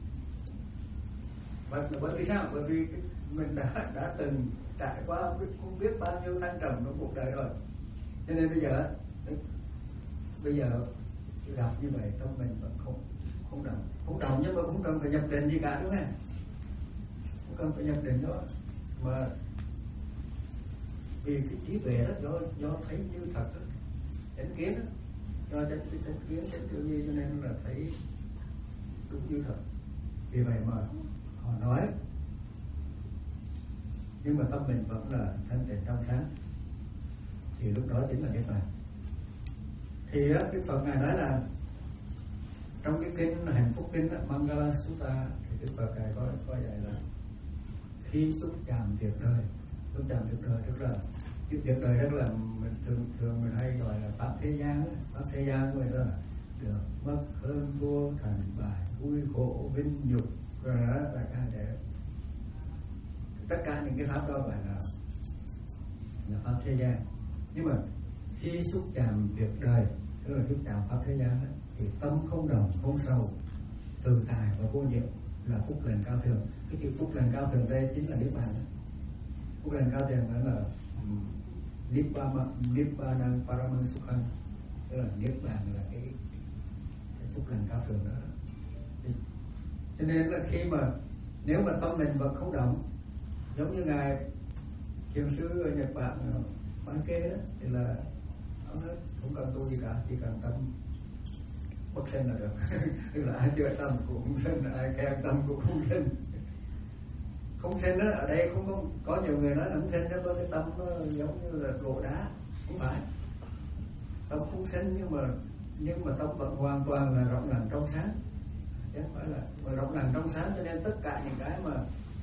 Bởi, bởi vì sao? Bởi vì mình đã đã từng trải qua không biết bao nhiêu thăng trầm trong cuộc đời rồi, cho nên bây giờ bây giờ gặp như vậy trong mình vẫn không không động, không động, nhưng mà cũng cần phải nhập định gì cả, đúng không? Không cần phải nhập định đó, mà vì cái trí tuệ đó do do thấy như thật đó, chánh kiến đó, do chánh chánh kiến chánh tư duy, cho nên là thấy đúng như thật. Vì vậy mà họ nói, nhưng mà tâm mình vẫn là thanh tịnh trong sáng, thì lúc đó chính là niết bàn. Thì á, Đức Phật ngài nói là trong cái kinh Hạnh Phúc Kinh Mangala Sutta, thì Đức Phật ngài có có dạy là khi xúc chạm việc đời, xúc chạm việc đời tức là cái việc đời rất là mình thường thường mình hay gọi là pháp thế gian, pháp thế gian người ta là được mất hơn vua thành bại vui khổ vinh nhục rồi đó là cả để tất cả những cái pháp đó gọi là là pháp thế gian. Nhưng mà khi xúc chạm việc đời, tức là xúc chạm pháp thế gian đó, thì tâm không đồng không sầu, tự tại và vô nhiễm là phúc lành cao thượng. Cái chữ phúc lành cao thượng đây chính là niết bàn đó. Phúc lành cao thượng đó là nibbana nibbana paramang sukhang, tức là niết bàn là cái, cái phúc lành cao thượng đó. Cho nên là khi mà nếu mà tâm mình vẫn không động, giống như ngài thiền sư ở Nhật Bản bán kê đó, thì là Ông nói không cần tu gì cả, chỉ cần tâm bất sinh là được. Tức là ai chưa tâm cũng không sinh, ai khen tâm cũng không sinh. Không sinh đó, ở đây không có, có nhiều người nói là không sinh nó có cái tâm nó giống như là gỗ đá, không phải. Tâm không sinh nhưng mà nhưng mà tâm vẫn hoàn toàn là rộng lặng trong sáng, chứ không phải là mà rộng lặng trong sáng. Cho nên tất cả những cái mà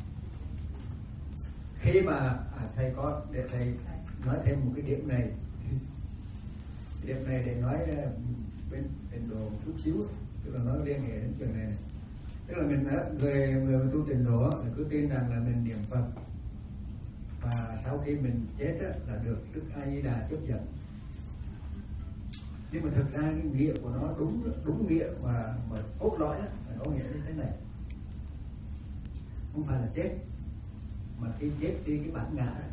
khi mà à, thầy có để thầy nói thêm một cái điểm này, điểm này để nói bên tịnh độ một chút xíu, tức là nói liên hệ đến chuyện này, này. Tức là mình người người mà tu tịnh độ là cứ tin rằng là mình niệm Phật và sau khi mình chết á, là được Đức A Di Đà chấp nhận. Nhưng mà thực ra cái nghĩa của nó đúng đúng nghĩa mà mà cốt lõi á, là có nghĩa như thế này, không phải là chết mà khi chết đi cái bản ngã đó.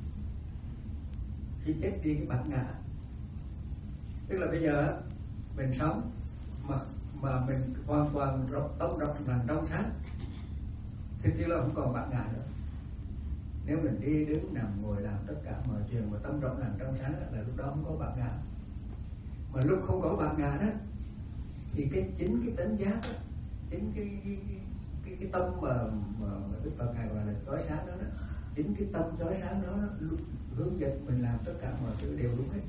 Khi chết đi cái bản ngã, tức là bây giờ mình sống mà mà mình hoàn toàn rộng tâm rộng lặng trong sáng thì chỉ là không còn bản ngã nữa. Nếu mình đi đứng nằm ngồi làm tất cả mọi chuyện mà tâm rộng lặng trong sáng là lúc đó không có bản ngã. Mà lúc không có bản ngã đó thì cái chính cái tánh giác đó, chính cái cái, cái, cái tâm mà mà Đức Phật ngài gọi là chói sáng đó, đó chính cái tâm chói sáng đó, đó hướng dẫn mình làm tất cả mọi thứ đều đúng hết.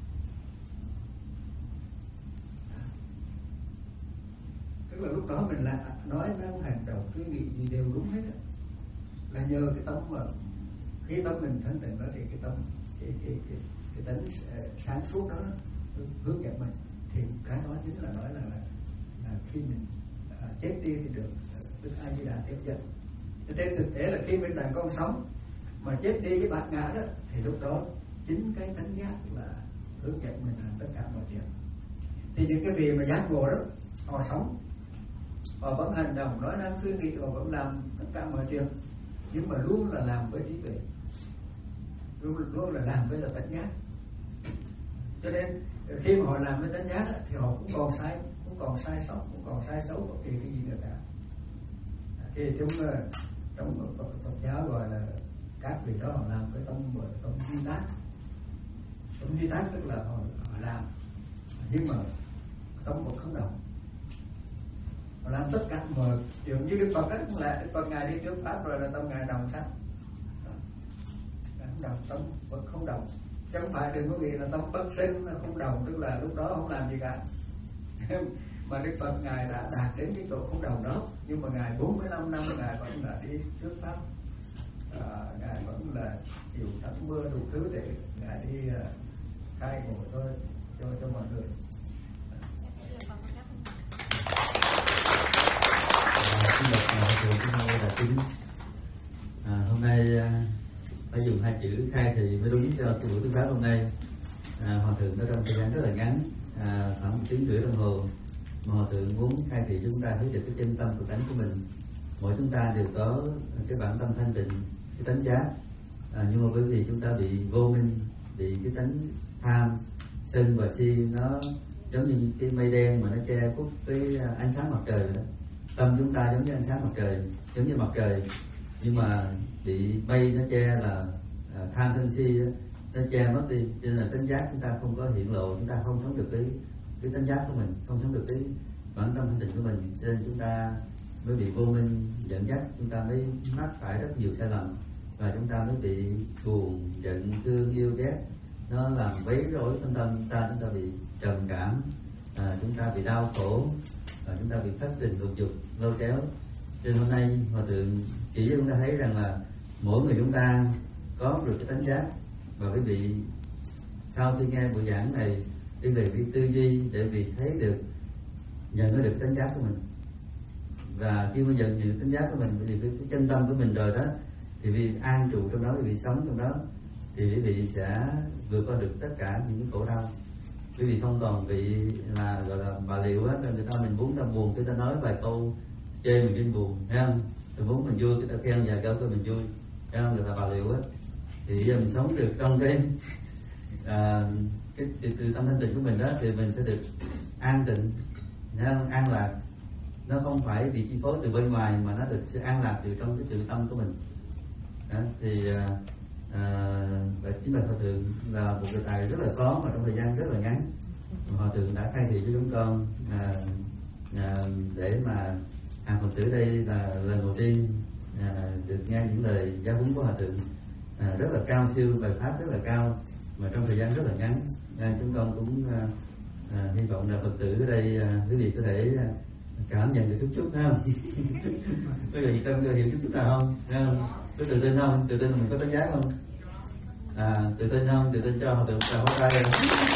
Tức là lúc đó mình là nói năng hành động suy nghĩ gì đều đúng hết, là nhờ cái tâm mà khi tâm mình thanh tịnh đó thì cái tâm cái cái cái, cái tánh sáng suốt đó, đó hướng dẫn mình, thì cái đó chính là nói là, là, là khi mình à, chết đi thì được Đức A Di Đà tiếp nhận. Cho nên thực tế là khi mình đang còn sống mà chết đi cái bản ngã đó thì lúc đó chính cái tánh giác là hướng dẫn mình làm tất cả mọi chuyện. Thì những cái vị mà giác ngộ đó họ sống, họ vẫn hành động, nói năng suy nghĩ, họ vẫn làm tất cả mọi chuyện, nhưng mà luôn là làm với trí tuệ, luôn luôn là làm với là tánh giác. Cho nên khi mà họ làm với tánh giác thì họ cũng còn sai, cũng còn sai sót, cũng còn sai xấu bất kỳ cái gì nữa cả. Thì trong trong Phật, Phật giáo gọi là các vị đó họ làm với tâm gọi là tâm duy tác. Tâm duy tác tức là họ, họ làm nhưng mà tâm vẫn không động. Họ làm tất cả mọi chuyện như Đức Phật đó, cũng là Đức Phật ngài đi trước pháp rồi là tâm ngài đồng sắc, không động, tâm vẫn không động. Chứ không phải đừng có nghĩ là tâm bất sinh không đồng, tức là lúc đó không làm gì cả. Mà Đức Phật ngài đã đạt đến cái chỗ không đồng đó, nhưng mà ngài bốn mươi lăm năm ngài vẫn là đi trước pháp, à, ngài vẫn là chịu nắng mưa đủ thứ để ngài đi uh, khai ngộ cho cho cho mọi người. Xin được hòa thượng chúng tôi là chính à, hôm nay à, phải dùng hai chữ khai thì mới đúng cho cái buổi thứ pháp hôm nay. À, hòa thượng có trong thời gian rất là ngắn, à, khoảng một tiếng rưỡi đồng hồ, mà hòa thượng muốn khai thị chúng ta thấy được cái chân tâm của tánh của mình. Mỗi chúng ta đều có cái bản tâm thanh tịnh, cái tánh giác, à, nhưng mà bởi vì chúng ta bị vô minh, bị cái tánh tham, sân và si nó giống như cái mây đen mà nó che khuất cái ánh sáng mặt trời đó. Tâm chúng ta giống như ánh sáng mặt trời, giống như mặt trời, nhưng mà bị mây nó che là à, tham sân si đó, nó che mất đi, cho nên là tánh giác chúng ta không có hiện lộ, chúng ta không sống được cái cái tánh giác của mình, không sống được cái bản tâm thanh tịnh của mình, cho nên chúng ta mới bị vô minh dẫn dắt, chúng ta mới mắc phải rất nhiều sai lầm và chúng ta mới bị buồn, giận, thương, yêu, ghét, nó làm quấy rối tâm tâm chúng ta, chúng ta bị trầm cảm, à, chúng ta bị đau khổ, và chúng ta bị thất tình lục dục lôi kéo. Cho nên hôm nay hòa thượng chỉ cho chúng ta thấy rằng là mỗi người chúng ta có được cái tánh giác, và quý vị sau khi nghe buổi giảng này quý vị phải tư duy để quý vị thấy được, nhận ra được tánh giác của mình. Và khi mà nhận được tánh giác của mình, vì cái chân tâm của mình rồi đó, thì vì an trụ trong đó, vì sống trong đó, thì quý vị sẽ vượt qua được tất cả những khổ đau. Quý vị không còn bị là gọi là bà liệu á, người ta mình muốn ta buồn, người ta nói vài câu chê mình trên buồn, thấy không? Mình muốn mình vui, người ta khen vài câu cho mình vui, thấy không? Người ta bà liệu á. Thì giờ mình sống được trong cái à, cái từ, từ tâm thanh tịnh của mình đó, thì mình sẽ được an tịnh, thấy không? An lạc. Nó không phải bị chi phối từ bên ngoài, mà nó được sự an lạc từ trong cái tự tâm của mình. Đó, thì à, à, và chính là Hòa thượng là một đề tài rất là khó mà trong thời gian rất là ngắn Hòa thượng đã khai thị cho chúng con à, à, để mà hàng Phật tử đây là lần đầu tiên à, được nghe những lời giáo huấn của Hòa thượng à, rất là cao siêu, bài pháp rất là cao mà trong thời gian rất là ngắn. À, chúng con cũng à, à, hy vọng là Phật tử ở đây à, quý vị có thể à, cảm nhận được chút chút ha. Bây giờ tâm có hiểu chút chút nào không? không? Có tự tin không? Tự tin mình có đánh giá không? À, tự tin không? Tự tin cho Hòa thượng chào pháo tay.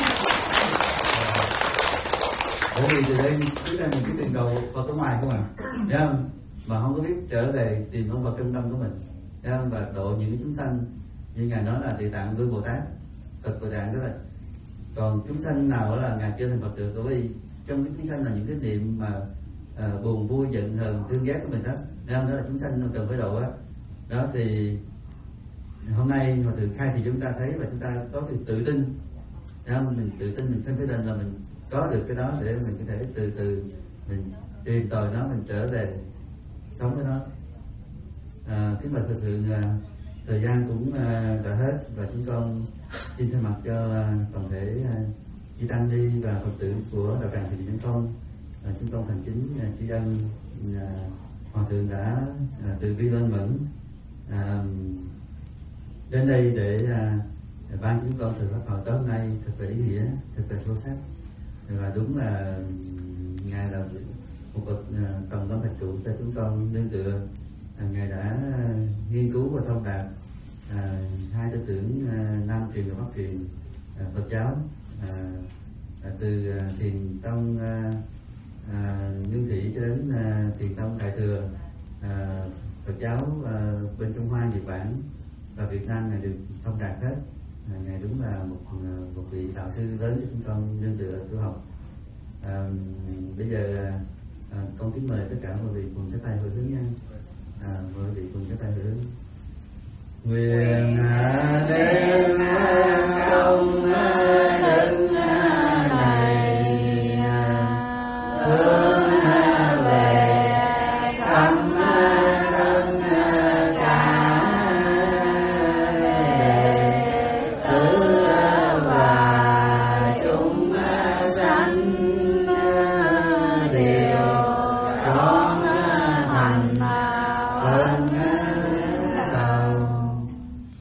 Bởi vì từ đây trước đây mình biết tìm cầu Phật ở ngoài không à, thấy không? Mà không có biết trở về tìm ông Phật trong tâm của mình, thấy không? Và độ những cái chúng sanh như ngài nói là Địa Tạng Vương Bồ Tát, Phật Bồ Tát đó là. Còn chúng sanh nào là ngài chưa thành Phật được, bởi vì trong cái chúng sanh là những cái niệm mà à, buồn vui giận hờn thương ghét của mình đó, thấy không? Đó là chúng sanh cần phải độ á. Đó thì hôm nay Hòa thượng khai thì chúng ta thấy và chúng ta có sự tự tin, thấy không? Mình tự tin, mình xem cái tên là mình có được cái đó để mình có thể từ từ mình tìm tòi nó, mình trở về sống với nó. À, kính bạch Hòa thượng, à, thời gian cũng à, đã hết và chúng con xin thay mặt cho à, toàn thể à, chư tăng ni và Phật tử của đạo tràng Thiện Nhân Công, à, chúng con thành kính à, tri ân à, Hòa thượng đã à, từ bi lên mẫn à, đến đây để à, ban chúng con từ pháp hội tối hôm nay thật là ý nghĩa, thật là sâu sắc. Và đúng là ngài là một bậc tầm tâm thạch trụ cho chúng con nương tựa. À, ngài đã nghiên cứu và thông đạt à, hai tư tưởng à, nam truyền và bắc truyền à, Phật giáo à, à, từ à, thiền tông à, à, Nguyên Thủy cho đến à, thiền tông Đại thừa à, Phật giáo à, bên Trung Hoa, Nhật Bản và Việt Nam ngài được thông đạt hết. À, ngài đúng là một một vị đạo sư lớn cho chúng con nương tựa tu học. À, bây giờ à, con kính mời tất cả mọi vị cùng chắp tay hồi hướng nha. À, mọi vị cùng chắp tay hồi hướng. Nguyện đem công đức này hướng về khắp đất